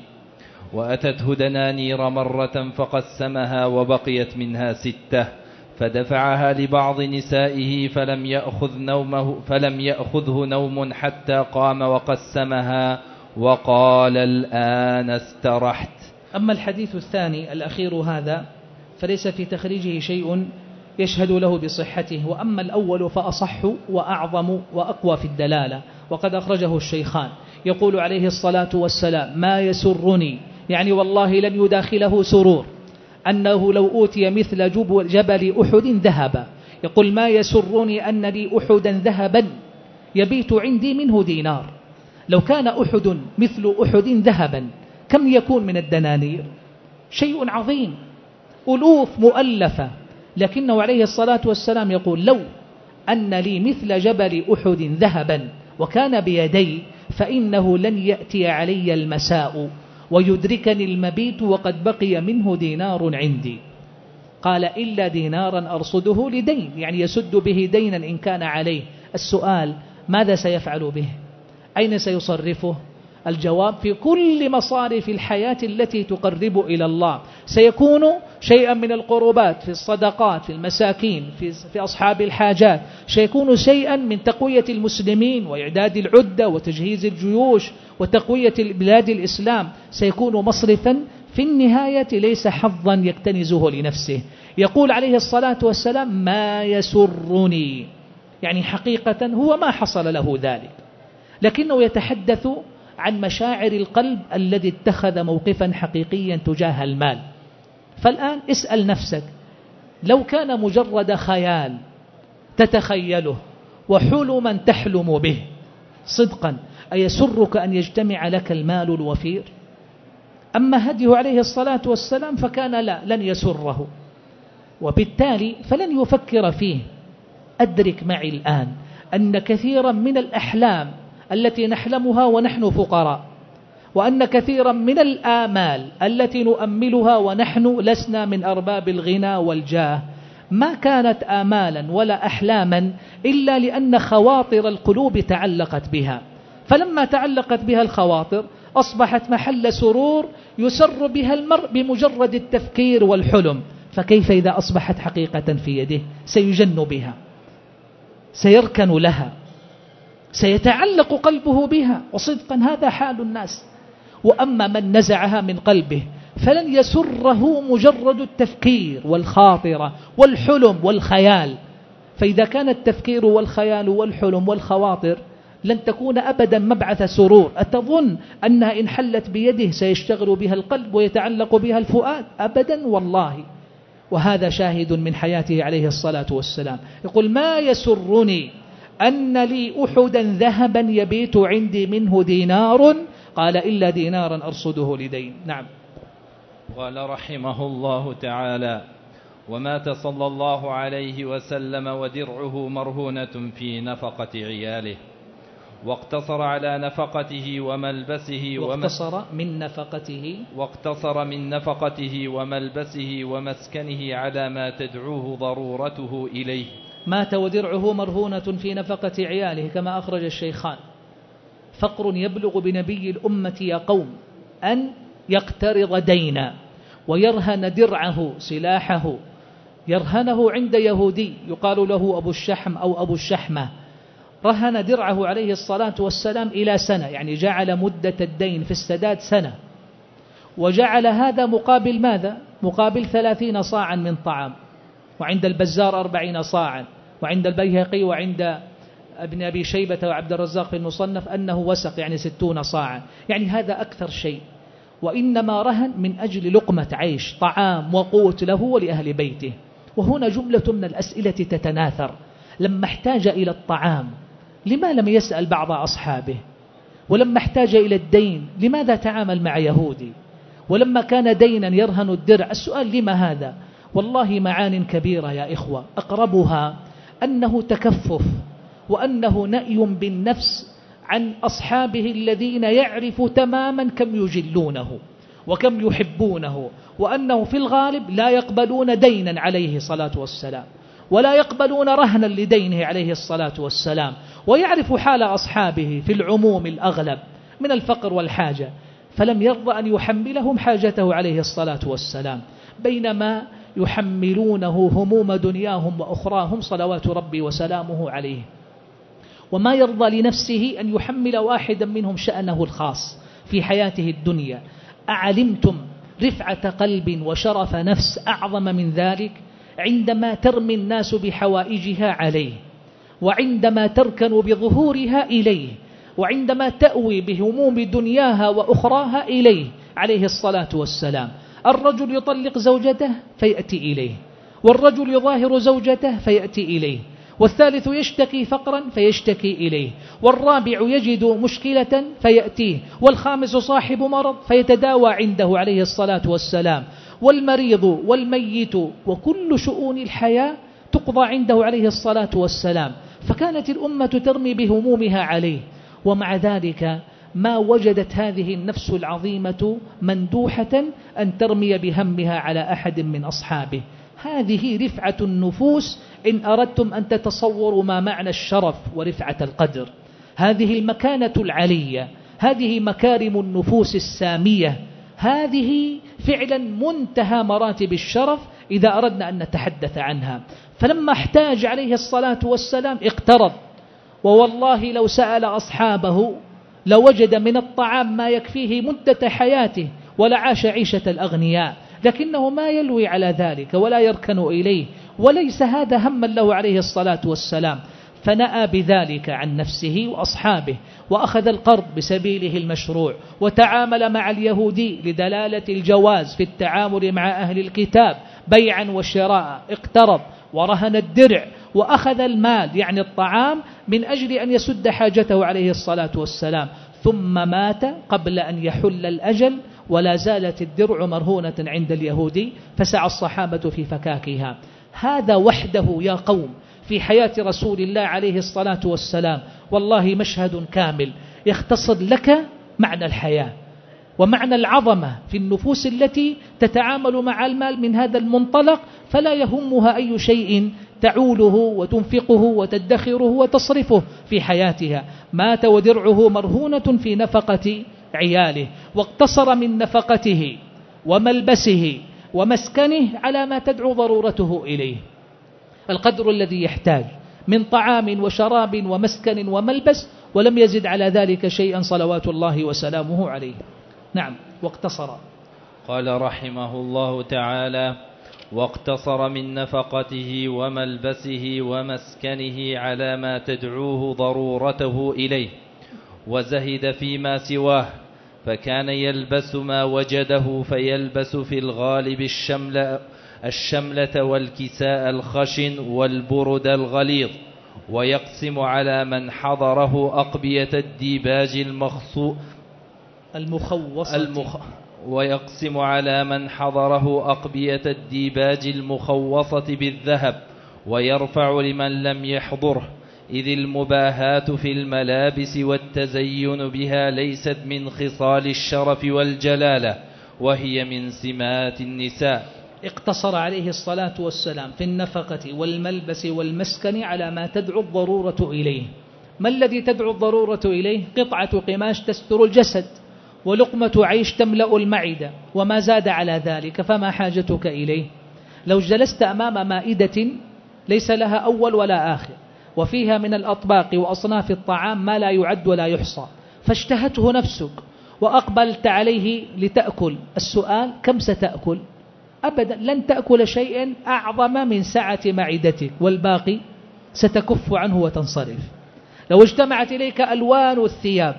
وأتته دنانير مرة فقسمها وبقيت منها ستة، فدفعها لبعض نسائه فلم يأخذ نومه فلم يأخذه نوم حتى قام وقسمها وقال: الآن استرحت.
أما الحديث الثاني الأخير هذا فليس في تخريجه شيء يشهد له بصحته، وأما الأول فأصح وأعظم وأقوى في الدلالة، وقد أخرجه الشيخان. يقول عليه الصلاة والسلام: ما يسرني، يعني والله لن يداخله سرور، أنه لو أوتي مثل جبل أحد ذهبا. يقول: ما يسرني أن لي أحدا ذهبا يبيت عندي منه دينار. لو كان أحد مثل أحد ذهبا كم يكون من الدنانير؟ شيء عظيم، ألوف مؤلفة. لكنه عليه الصلاة والسلام يقول: لو أن لي مثل جبل أحد ذهبا وكان بيدي فإنه لن يأتي علي المساء ويدركني المبيت وقد بقي منه دينار عندي. قال: إلا دينارا أرصده لدين، يعني يسد به دينا إن كان عليه. السؤال: ماذا سيفعل به؟ أين سيصرفه؟ الجواب: في كل مصارف الحياة التي تقرب إلى الله. سيكون شيئا من القربات، في الصدقات، في المساكين، في, في أصحاب الحاجات. سيكون شيئا من تقوية المسلمين وإعداد العدة وتجهيز الجيوش وتقوية بلاد الإسلام. سيكون مصرفا في النهاية، ليس حظا يكتنزه لنفسه. يقول عليه الصلاة والسلام: ما يسرني، يعني حقيقة هو ما حصل له ذلك، لكنه يتحدث عن مشاعر القلب الذي اتخذ موقفا حقيقيا تجاه المال. فالآن اسأل نفسك: لو كان مجرد خيال تتخيله وحلما تحلم به، صدقا أيسرك أن يجتمع لك المال الوفير؟ أما هديه عليه الصلاة والسلام فكان لا، لن يسره، وبالتالي فلن يفكر فيه. أدرك معي الآن أن كثيرا من الأحلام التي نحلمها ونحن فقراء، وأن كثيرا من الآمال التي نؤملها ونحن لسنا من أرباب الغنى والجاه، ما كانت آمالا ولا أحلاما إلا لأن خواطر القلوب تعلقت بها. فلما تعلقت بها الخواطر أصبحت محل سرور يسر بها المرء بمجرد التفكير والحلم. فكيف إذا أصبحت حقيقة في يده؟ سيجن بها، سيركن لها، سيتعلق قلبه بها، وصدقا هذا حال الناس. وأما من نزعها من قلبه فلن يسره مجرد التفكير والخاطرة والحلم والخيال. فإذا كان التفكير والخيال والحلم والخواطر لن تكون أبدا مبعث سرور، أتظن أنها إن حلت بيده سيشتغل بها القلب ويتعلق بها الفؤاد؟ أبدا والله. وهذا شاهد من حياته عليه الصلاة والسلام. يقول: ما يسرني أن لي أحدا ذهبا يبيت عندي منه دينار، قال: إلا دينارا أرصده لدين. نعم.
قال رحمه الله تعالى: ومات صلى الله عليه وسلم ودرعه مرهونة في نفقة عياله، واقتصر على نفقته وملبسه
واقتصر من نفقته
واقتصر من نفقته وملبسه ومسكنه على ما تدعوه ضرورته إليه.
مات ودرعه مرهونة في نفقة عياله، كما أخرج الشيخان. فقر يبلغ بنبي الأمة يا قوم أن يقترض دينا ويرهن درعه سلاحه، يرهنه عند يهودي يقال له أبو الشحم أو أبو الشحمة. رهن درعه عليه الصلاة والسلام إلى سنة، يعني جعل مدة الدين في السداد سنة، وجعل هذا مقابل ماذا؟ مقابل ثلاثين صاعا من طعام، وعند البزار أربعين صاعا، وعند البيهقي وعند ابن أبي شيبة وعبد الرزاق في المصنف أنه وسق، يعني ستون صاعا، يعني هذا أكثر شيء. وإنما رهن من أجل لقمة عيش، طعام وقوت له ولأهل بيته. وهنا جملة من الأسئلة تتناثر. لما احتاج إلى الطعام لما لم يسأل بعض أصحابه؟ ولما احتاج إلى الدين لماذا تعامل مع يهودي؟ ولما كان دينا يرهن الدرع، السؤال لما هذا؟ والله معان كبيرة يا إخوة، أقربها أنه تكفف، وأنه نأي بالنفس عن أصحابه الذين يعرف تماما كم يجلونه، وكم يحبونه، وأنه في الغالب لا يقبلون دينا عليه الصلاة والسلام، ولا يقبلون رهنا لدينه عليه الصلاة والسلام، ويعرف حال أصحابه في العموم الأغلب من الفقر والحاجة، فلم يرضى أن يحملهم حاجته عليه الصلاة والسلام، بينما يحملونه هموم دنياهم وأخراهم صلوات ربي وسلامه عليه. وما يرضى لنفسه أن يحمل واحدا منهم شأنه الخاص في حياته الدنيا. أعلمتم رفعة قلب وشرف نفس أعظم من ذلك؟ عندما ترمي الناس بحوائجها عليه، وعندما تركن بظهورها إليه، وعندما تأوي بهموم دنياها وأخراها إليه عليه الصلاة والسلام. الرجل يطلق زوجته فيأتي إليه، والرجل يظاهر زوجته فيأتي إليه، والثالث يشتكي فقرا فيشتكي إليه، والرابع يجد مشكلة فيأتيه، والخامس صاحب مرض فيتداوى عنده عليه الصلاة والسلام، والمريض والميت وكل شؤون الحياة تقضى عنده عليه الصلاة والسلام. فكانت الأمة ترمي بهمومها عليه، ومع ذلك ما وجدت هذه النفس العظيمة مندوحة أن ترمي بهمها على أحد من أصحابه. هذه رفعة النفوس إن أردتم أن تتصوروا ما معنى الشرف ورفعة القدر. هذه المكانة العلية، هذه مكارم النفوس السامية، هذه فعلا منتهى مراتب الشرف إذا أردنا أن نتحدث عنها. فلما احتاج عليه الصلاة والسلام اقترب، ووالله لو سأل أصحابه لوجد من الطعام ما يكفيه مدة حياته ولعاش عيشة الأغنياء، لكنه ما يلوي على ذلك ولا يركن إليه، وليس هذا هما له عليه الصلاة والسلام. فنأى بذلك عن نفسه وأصحابه، وأخذ القرض بسبيله المشروع، وتعامل مع اليهودي لدلالة الجواز في التعامل مع أهل الكتاب بيعا وشراء. اقترض ورهن الدرع وأخذ المال يعني الطعام من أجل أن يسد حاجته عليه الصلاة والسلام، ثم مات قبل أن يحل الأجل، ولا زالت الدرع مرهونة عند اليهودي، فسعى الصحابة في فكاكها. هذا وحده يا قوم في حياة رسول الله عليه الصلاة والسلام والله مشهد كامل يختصر لك معنى الحياة ومعنى العظمة في النفوس التي تتعامل مع المال من هذا المنطلق، فلا يهمها أي شيء تعوله وتنفقه وتدخره وتصرفه في حياتها. مات ودرعه مرهونة في نفقة عياله، واقتصر من نفقته وملبسه ومسكنه على ما تدعو ضرورته إليه، القدر الذي يحتاج من طعام وشراب ومسكن وملبس، ولم يزد على ذلك شيئا صلوات الله وسلامه عليه. نعم. واقتصر.
قال رحمه الله تعالى: واقتصر من نفقته وملبسه ومسكنه على ما تدعوه ضرورته إليه، وزهد فيما سواه، فكان يلبس ما وجده، فيلبس في الغالب الشمل الشملة والكساء الخشن والبرد الغليظ، ويقسم على من حضره أقبية الديباج المخصو
المخوصة
المخ ويقسم على من حضره أقبية الديباج المخوصة بالذهب، ويرفع لمن لم يحضره، إذ المباهات في الملابس والتزين بها ليست من خصال الشرف والجلالة، وهي من سمات النساء.
اقتصر عليه الصلاة والسلام في النفقة والملبس والمسكن على ما تدعو الضرورة إليه. ما الذي تدعو الضرورة إليه؟ قطعة قماش تستر الجسد، ولقمة عيش تملأ المعدة، وما زاد على ذلك، فما حاجتك إليه؟ لو جلست أمام مائدة ليس لها أول ولا آخر، وفيها من الأطباق وأصناف الطعام ما لا يعد ولا يحصى، فاشتهته نفسك وأقبلت عليه لتأكل، السؤال كم ستأكل؟ أبدا لن تأكل شيئا أعظم من سعة معدتك، والباقي ستكف عنه وتنصرف. لو اجتمعت إليك ألوان الثياب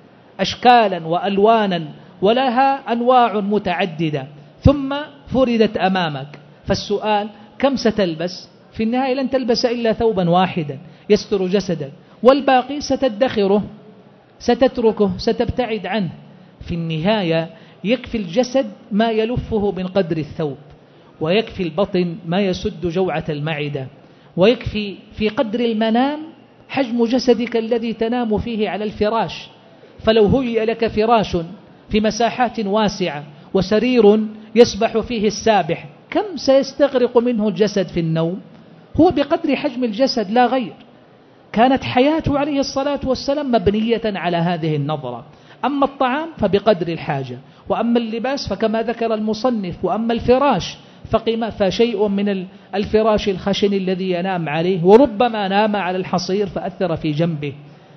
أشكالا وألوانا ولها أنواع متعددة ثم فردت أمامك، فالسؤال كم ستلبس؟ في النهاية لن تلبس إلا ثوبا واحدا يستر جسدك، والباقي ستدخره، ستتركه، ستبتعد عنه. في النهاية يكفي الجسد ما يلفه من قدر الثوب، ويكفي البطن ما يسد جوعة المعدة، ويكفي في قدر المنام حجم جسدك الذي تنام فيه على الفراش. فلو هيئ لك فراش في مساحات واسعة وسرير يسبح فيه السابح، كم سيستغرق منه الجسد في النوم؟ هو بقدر حجم الجسد لا غير. كانت حياته عليه الصلاة والسلام مبنية على هذه النظرة. أما الطعام فبقدر الحاجة، وأما اللباس فكما ذكر المصنف، وأما الفراش فقيمة فشيء من الفراش الخشن الذي ينام عليه، وربما نام على الحصير فأثر في جنبه.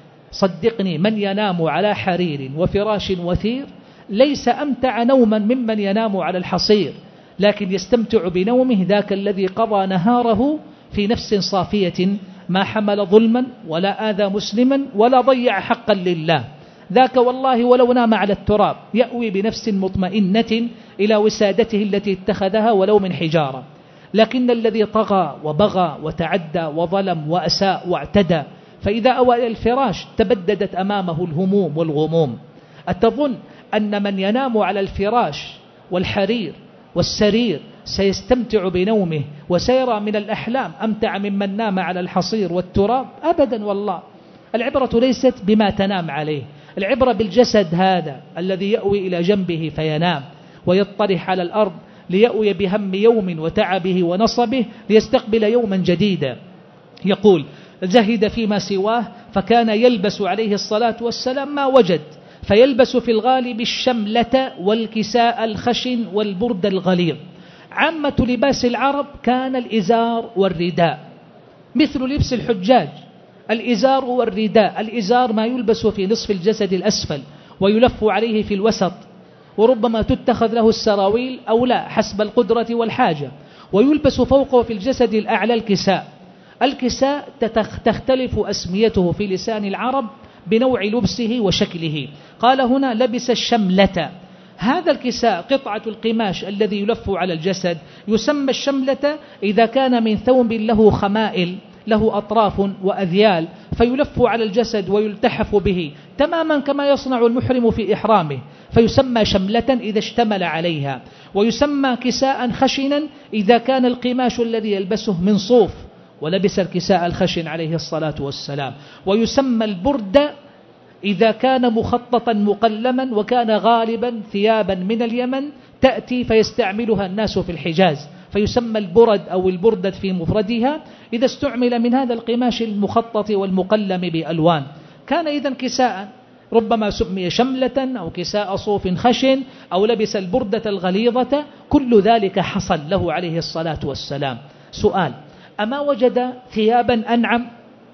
صدقني من ينام على حرير وفراش وثير ليس أمتع نوما ممن ينام على الحصير، لكن يستمتع بنومه ذاك الذي قضى نهاره في نفس صافية، ما حمل ظلما ولا آذى مسلما ولا ضيع حقا لله. ذاك والله ولو نام على التراب يأوي بنفس مطمئنة إلى وسادته التي اتخذها ولو من حجارة. لكن الذي طغى وبغى وتعدى وظلم وأساء واعتدى، فإذا أوى إلى الفراش تبددت أمامه الهموم والغموم. أتظن أن من ينام على الفراش والحرير والسرير سيستمتع بنومه وسيرى من الأحلام أمتع ممن نام على الحصير والتراب؟ أبدا والله. العبرة ليست بما تنام عليه، العبرة بالجسد هذا الذي يأوي إلى جنبه فينام ويطرح على الأرض ليأوي بهم يوم وتعبه ونصبه ليستقبل يوما جديدا. يقول زهد فيما سواه، فكان يلبس عليه الصلاة والسلام ما وجد، فيلبس في الغالب الشملة والكساء الخشن والبرد الغليظ. عامة لباس العرب كان الإزار والرداء، مثل لبس الحجاج، الإزار والرداء. الإزار ما يلبس في نصف الجسد الأسفل ويلف عليه في الوسط، وربما تتخذ له السراويل أو لا حسب القدرة والحاجة، ويلبس فوقه في الجسد الأعلى الكساء. الكساء تختلف أسميته في لسان العرب بنوع لبسه وشكله. قال هنا لبس الشملة، هذا الكساء قطعة القماش الذي يلف على الجسد يسمى الشملة إذا كان من ثوب له خمائل، له أطراف وأذيال، فيلف على الجسد ويلتحف به تماما كما يصنع المحرم في إحرامه، فيسمى شملة إذا اشتمل عليها. ويسمى كساء خشنا إذا كان القماش الذي يلبسه من صوف، ولبس الكساء الخشن عليه الصلاة والسلام. ويسمى البرد إذا كان مخططا مقلما، وكان غالبا ثيابا من اليمن تأتي فيستعملها الناس في الحجاز، فيسمى البرد أو البردة في مفردها إذا استعمل من هذا القماش المخطط والمقلم بألوان. كان إذن كساء، ربما سمي شملة أو كساء صوف خشن أو لبس البردة الغليظة. كل ذلك حصل له عليه الصلاة والسلام. سؤال: أما وجد ثيابا أنعم؟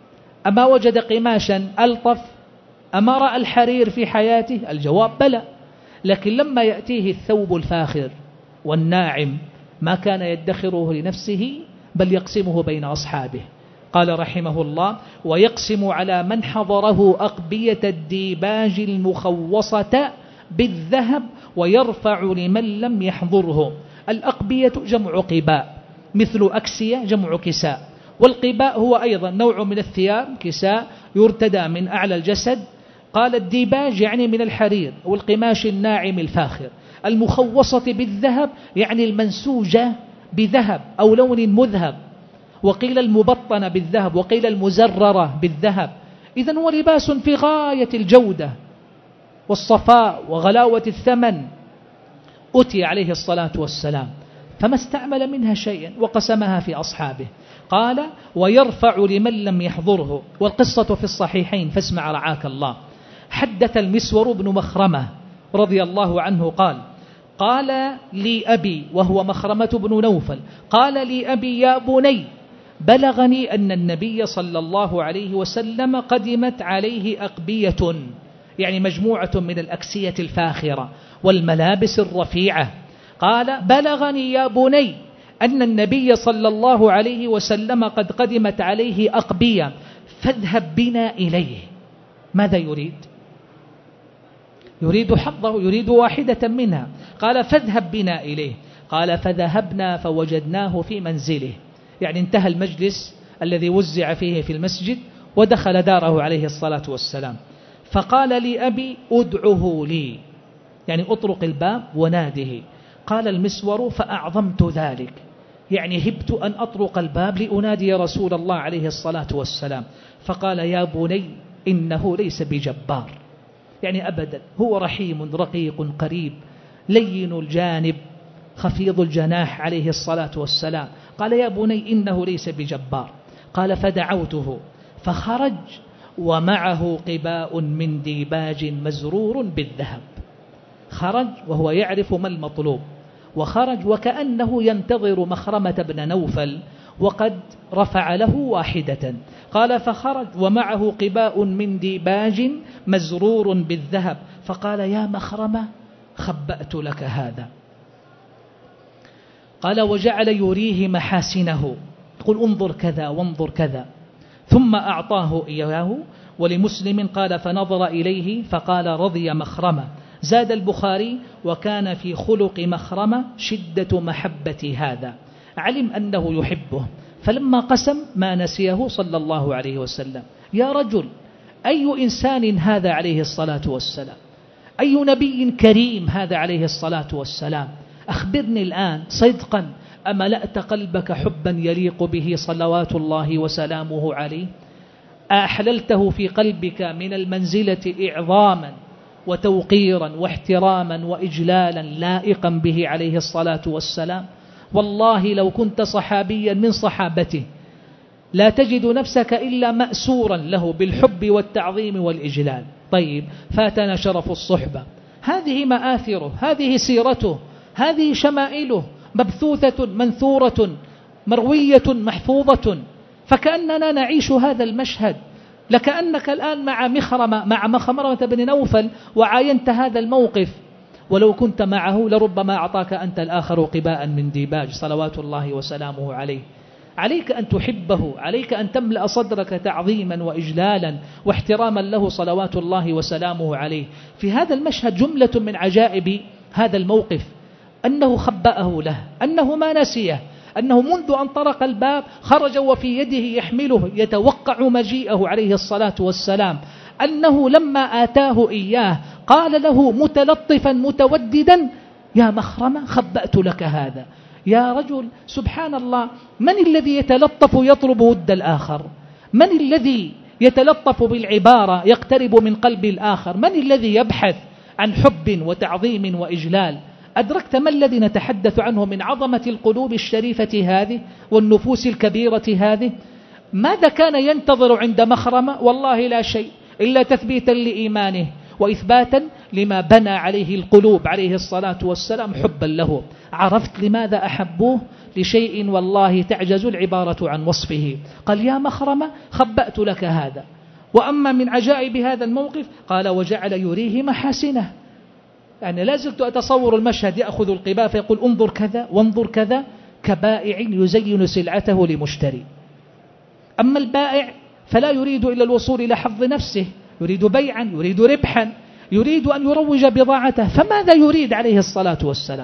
أما وجد قماشا ألطف؟ أما رأى الحرير في حياته؟ الجواب بلى. لكن لما يأتيه الثوب الفاخر والناعم ما كان يدخره لنفسه بل يقسمه بين أصحابه. قال رحمه الله: ويقسم على من حضره أقبية الديباج المخوصة بالذهب ويرفع لمن لم يحضره. الأقبية جمع قباء، مثل أكسية جمع كساء، والقباء هو أيضا نوع من الثياب، كساء يرتدى من أعلى الجسد. قال الديباج يعني من الحرير والقماش الناعم الفاخر. المخوصة بالذهب يعني المنسوجة بذهب أو لون مذهب، وقيل المبطنة بالذهب، وقيل المزررة بالذهب. إذن هو لباس في غاية الجودة والصفاء وغلاوة الثمن. أتي عليه الصلاة والسلام فما استعمل منها شيئا وقسمها في أصحابه. قال: ويرفع لمن لم يحضره. والقصة في الصحيحين فاسمع رعاك الله. حدث المسور بن مخرمة رضي الله عنه قال: قال لي أبي، وهو مخرمة بن نوفل، قال لي أبي: يا بني، بلغني أن النبي صلى الله عليه وسلم قدمت عليه أقبية، يعني مجموعة من الأكسية الفاخرة والملابس الرفيعة. قال: بلغني يا بني أن النبي صلى الله عليه وسلم قد قدمت عليه أقبية، فاذهب بنا إليه. ماذا يريد؟ يريد حظه، يريد واحدة منها. قال: فاذهب بنا إليه. قال: فذهبنا فوجدناه في منزله، يعني انتهى المجلس الذي وزع فيه في المسجد ودخل داره عليه الصلاة والسلام. فقال لي أبي: أدعه لي، يعني أطرق الباب وناده. قال المسور: فأعظمت ذلك، يعني هبت أن أطرق الباب لأنادي رسول الله عليه الصلاة والسلام. فقال: يا بني، إنه ليس بجبار، يعني أبدا، هو رحيم رقيق قريب، لين الجانب خفيض الجناح عليه الصلاة والسلام. قال يا بني إنه ليس بجبار. قال فدعوته فخرج ومعه قباء من ديباج مزرور بالذهب. خرج وهو يعرف ما المطلوب، وخرج وكأنه ينتظر مخرمة بن نوفل وقد رفع له واحدة. قال فخرج ومعه قباء من ديباج مزرور بالذهب، فقال يا مخرمة خبأت لك هذا. قال وجعل يريه محاسنه، يقول انظر كذا وانظر كذا، ثم أعطاه إياه. ولمسلم قال فنظر إليه فقال رضي مخرمة. زاد البخاري وكان في خلق مخرمة شدة محبة هذا، علم أنه يحبه، فلما قسم ما نسيه صلى الله عليه وسلم. يا رجل أي إنسان هذا عليه الصلاة والسلام، أي نبي كريم هذا عليه الصلاة والسلام، أخبرني الآن صدقا أملأت قلبك حبا يليق به صلوات الله وسلامه عليه؟ أحللته في قلبك من المنزلة إعظاما وتوقيرا واحتراما وإجلالا لائقا به عليه الصلاة والسلام؟ والله لو كنت صحابيا من صحابته لا تجد نفسك إلا مأسورا له بالحب والتعظيم والإجلال. طيب فاتنا شرف الصحبة، هذه مآثره، هذه سيرته، هذه شمائله، مبثوثة منثورة مروية محفوظة، فكأننا نعيش هذا المشهد. لكأنك الآن مع مخرمة مع مخرمة بن نوفل وعاينت هذا الموقف، ولو كنت معه لربما أعطاك أنت الآخر قباء من ديباج صلوات الله وسلامه عليه. عليك أن تحبه، عليك أن تملأ صدرك تعظيما وإجلالا واحتراما له صلوات الله وسلامه عليه. في هذا المشهد جملة من عجائب هذا الموقف، أنه خبأه له، أنه ما نسيه، أنه منذ أن طرق الباب خرج وفي يده يحمله يتوقع مجيئه عليه الصلاة والسلام، أنه لما آتاه إياه قال له متلطفا متوددا يا مخرمة خبأت لك هذا. يا رجل سبحان الله، من الذي يتلطف يطلب ود الآخر؟ من الذي يتلطف بالعبارة يقترب من قلب الآخر؟ من الذي يبحث عن حب وتعظيم وإجلال؟ أدركت ما الذي نتحدث عنه من عظمة القلوب الشريفة هذه والنفوس الكبيرة هذه؟ ماذا كان ينتظر عند مخرمة؟ والله لا شيء إلا تثبيتا لإيمانه وإثباتا لما بنى عليه القلوب عليه الصلاة والسلام حبا له. عرفت لماذا أحبوه؟ لشيء والله تعجز العبارة عن وصفه. قال يا مخرمة خبأت لك هذا. وأما من عجائب هذا الموقف قال وجعل يريه محاسنه، يعني لا زلت أتصور المشهد، يأخذ القباء فيقول انظر كذا وانظر كذا، كبائع يزين سلعته لمشتري. أما البائع فلا يريد إلا الوصول إلى حظ نفسه، يريد بيعا، يريد ربحا، يريد أن يروج بضاعته. فماذا يريد عليه الصلاة والسلام؟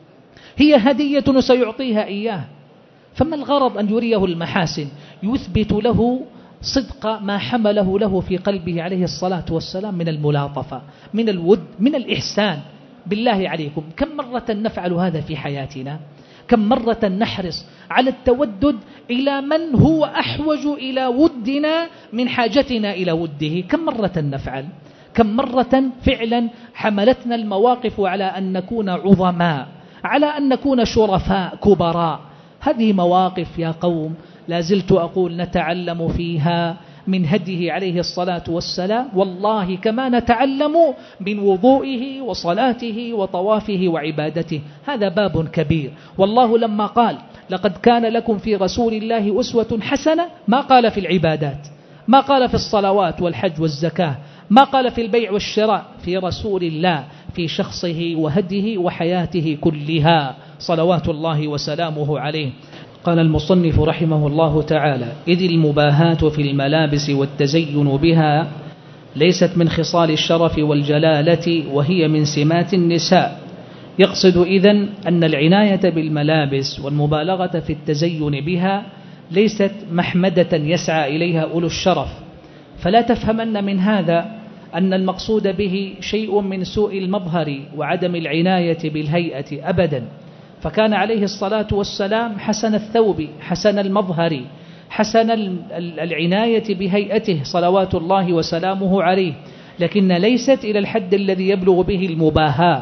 هي هدية سيعطيها إياه، فما الغرض أن يريه المحاسن؟ يثبت له صدق ما حمله له في قلبه عليه الصلاة والسلام من الملاطفة، من الود، من الإحسان. بالله عليكم كم مرة نفعل هذا في حياتنا؟ كم مرة نحرص على التودد إلى من هو أحوج إلى ودنا من حاجتنا إلى وده؟ كم مرة نفعل؟ كم مرة فعلا حملتنا المواقف على أن نكون عظماء، على أن نكون شرفاء كبراء؟ هذه مواقف يا قوم لا زلت أقول نتعلم فيها من هديه عليه الصلاة والسلام، والله كما نتعلم من وضوئه وصلاته وطوافه وعبادته. هذا باب كبير. والله لما قال لقد كان لكم في رسول الله أسوة حسنة ما قال في العبادات، ما قال في الصلوات والحج والزكاة، ما قال في البيع والشراء، في رسول الله، في شخصه وهديه وحياته كلها صلوات الله وسلامه عليه. قال المصنف رحمه الله تعالى إذ المباهاة في الملابس والتزين بها ليست من خصال الشرف والجلالة، وهي من سمات النساء. يقصد إذن أن العناية بالملابس والمبالغة في التزين بها ليست محمدة يسعى إليها أولو الشرف، فلا تفهمن من هذا أن المقصود به شيء من سوء المظهر وعدم العناية بالهيئة أبدا. فكان عليه الصلاة والسلام حسن الثوب، حسن المظهر، حسن العناية بهيئته صلوات الله وسلامه عليه، لكن ليست إلى الحد الذي يبلغ به المباهاة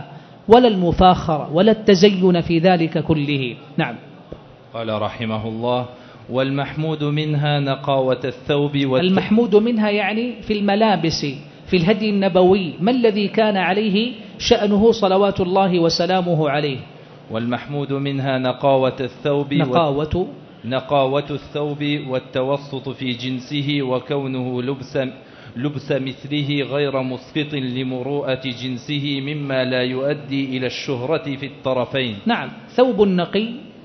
ولا المفاخرة ولا التزين في ذلك كله. نعم.
قال رحمه الله: والمحمود منها نقاوة الثوب والت...
المحمود منها يعني في الملابس، في الهدي النبوي، ما الذي كان عليه شأنه صلوات الله وسلامه عليه.
والمحمود منها نقاوة الثوب
نقاوة
وال... نقاوة الثوب والتوسط في جنسه، وكونه لبس لبس مثله غير مسقط لمروءة جنسه مما لا يؤدي إلى الشهرة في الطرفين.
نعم، ثوب نقي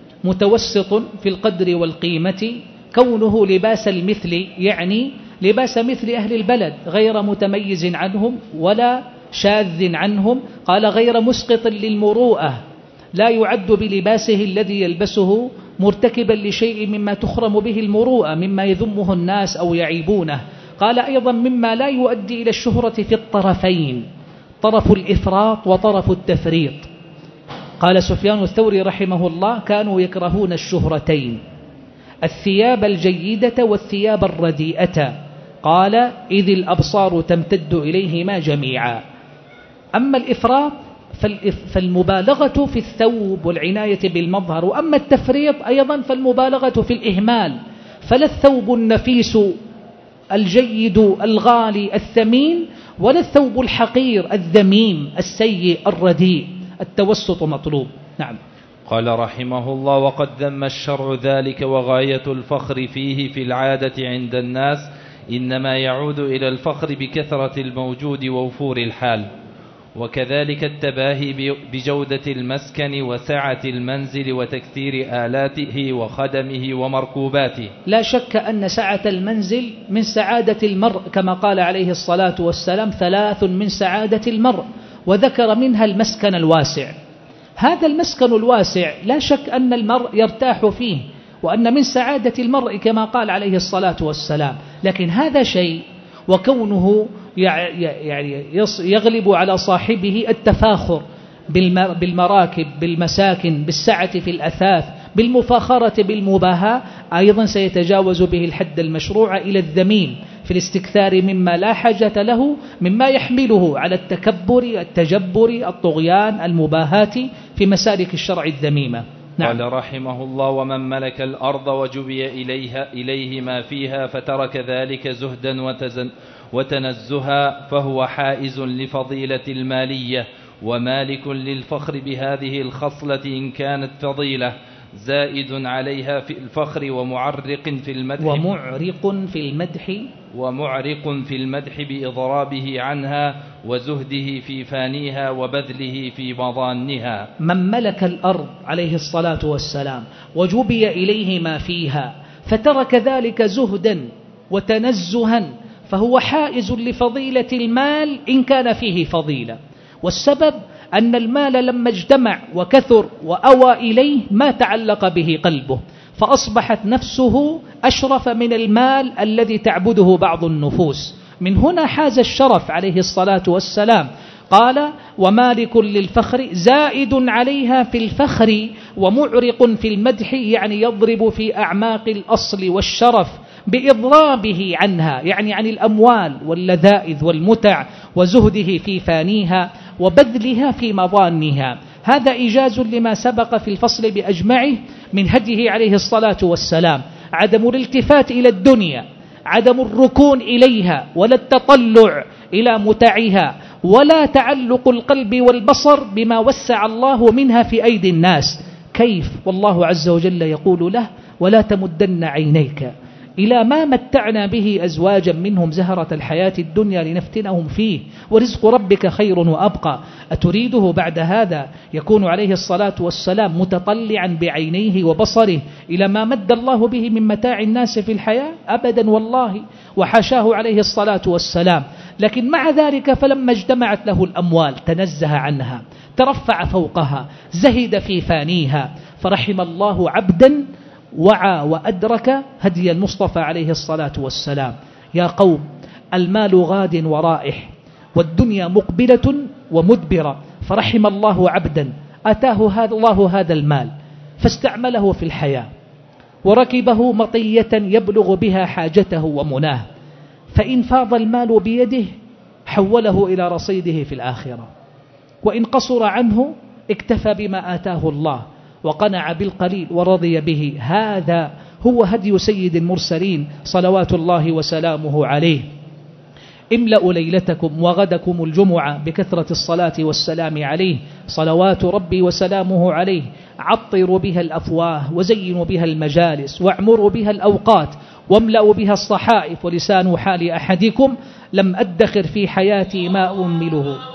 متوسط في القدر والقيمة، كونه لباس المثل يعني لباس مثل أهل البلد، غير متميز عنهم ولا شاذ عنهم. قال غير مسقط للمروءة، لا يعد بلباسه الذي يلبسه مرتكبا لشيء مما تخرم به المروءة، مما يذمه الناس أو يعيبونه. قال أيضا مما لا يؤدي إلى الشهرة في الطرفين، طرف الإفراط وطرف التفريط. قال سفيان الثوري رحمه الله: كانوا يكرهون الشهرتين، الثياب الجيدة والثياب الرديئة. قال: إذ الأبصار تمتد إليهما جميعا. أما الإفراط فالمبالغة في الثوب والعناية بالمظهر، وأما التفريط أيضا فالمبالغة في الإهمال. فلا الثوب النفيس الجيد الغالي الثمين، ولا الثوب الحقير الذميم السيء الرديء، التوسط مطلوب. نعم.
قال رحمه الله: وقد ذم الشرع ذلك، وغاية الفخر فيه في العادة عند الناس إنما يعود إلى الفخر بكثرة الموجود ووفور الحال، وكذلك التباهي بجودة المسكن وسعة المنزل وتكثير آلاته وخدمه ومركوباته.
لا شك أن سعة المنزل من سعادة المرء، كما قال عليه الصلاة والسلام: ثلاث من سعادة المرء، وذكر منها المسكن الواسع. هذا المسكن الواسع لا شك أن المرء يرتاح فيه، وأن من سعادة المرء كما قال عليه الصلاة والسلام. لكن هذا شيء، وكونه يعني يغلب على صاحبه التفاخر بالمراكب، بالمساكن، بالسعة في الأثاث، بالمفاخرة، بالمباهاة، أيضا سيتجاوز به الحد المشروع إلى الذميم في الاستكثار مما لا حاجة له، مما يحمله على التكبر، التجبر، الطغيان، المباهاة في مسالك الشرع الذميمة.
نعم. قال رحمه الله: ومن ملك الأرض وجبي إليها إليه ما فيها فترك ذلك زهدا وتزن وتنزها فهو حائز لفضيلة المالية ومالك للفخر بهذه الخصلة إن كانت فضيلة، زائد عليها في الفخر ومعرق في المدح
ومعرق في المدح
ومعرق في المدح بإضرابه عنها وزهده في فانيها وبذله في مضانها.
من ملك الأرض عليه الصلاة والسلام وجبي إليه ما فيها فترك ذلك زهدا وتنزها فهو حائز لفضيلة المال إن كان فيه فضيلة. والسبب أن المال لما اجتمع وكثر وأوى إليه ما تعلق به قلبه، فأصبحت نفسه أشرف من المال الذي تعبده بعض النفوس. من هنا حاز الشرف عليه الصلاة والسلام. قال: ومالك للفخر زائد عليها في الفخر ومعرق في المدح، يعني يضرب في أعماق الأصل والشرف بإضرابه عنها، يعني عن الأموال واللذائذ والمتع، وزهده في فانيها وبذلها في مضانها. هذا إيجاز لما سبق في الفصل بأجمعه من هديه عليه الصلاة والسلام: عدم الالتفات إلى الدنيا، عدم الركون إليها ولا التطلع إلى متعها، ولا تعلق القلب والبصر بما وسع الله منها في أيدي الناس. كيف والله عز وجل يقول له: ولا تمدن عينيك إلى ما متعنا به أزواجا منهم زهرة الحياة الدنيا لنفتنهم فيه ورزق ربك خير وأبقى. أتريده بعد هذا يكون عليه الصلاة والسلام متطلعا بعينيه وبصره إلى ما مد الله به من متاع الناس في الحياة؟ أبدا والله، وحاشاه عليه الصلاة والسلام. لكن مع ذلك فلما اجتمعت له الأموال تنزه عنها، ترفع فوقها، زهد في فانيها. فرحم الله عبدا وعى وأدرك هدي المصطفى عليه الصلاة والسلام. يا قوم، المال غاد ورائح، والدنيا مقبلة ومدبرة، فرحم الله عبدا أتاه هذا الله هذا المال فاستعمله في الحياة، وركبه مطية يبلغ بها حاجته ومناه، فإن فاض المال بيده حوله إلى رصيده في الآخرة، وإن قصر عنه اكتفى بما آتاه الله وقنع بالقليل ورضي به. هذا هو هدي سيد المرسلين صلوات الله وسلامه عليه. املأوا ليلتكم وغدكم الجمعة بكثرة الصلاة والسلام عليه صلوات ربي وسلامه عليه. عطروا بها الأفواه وزينوا بها المجالس واعمروا بها الأوقات واملأوا بها الصحائف. ولسان حال أحدكم لم أدخر في حياتي ما أمله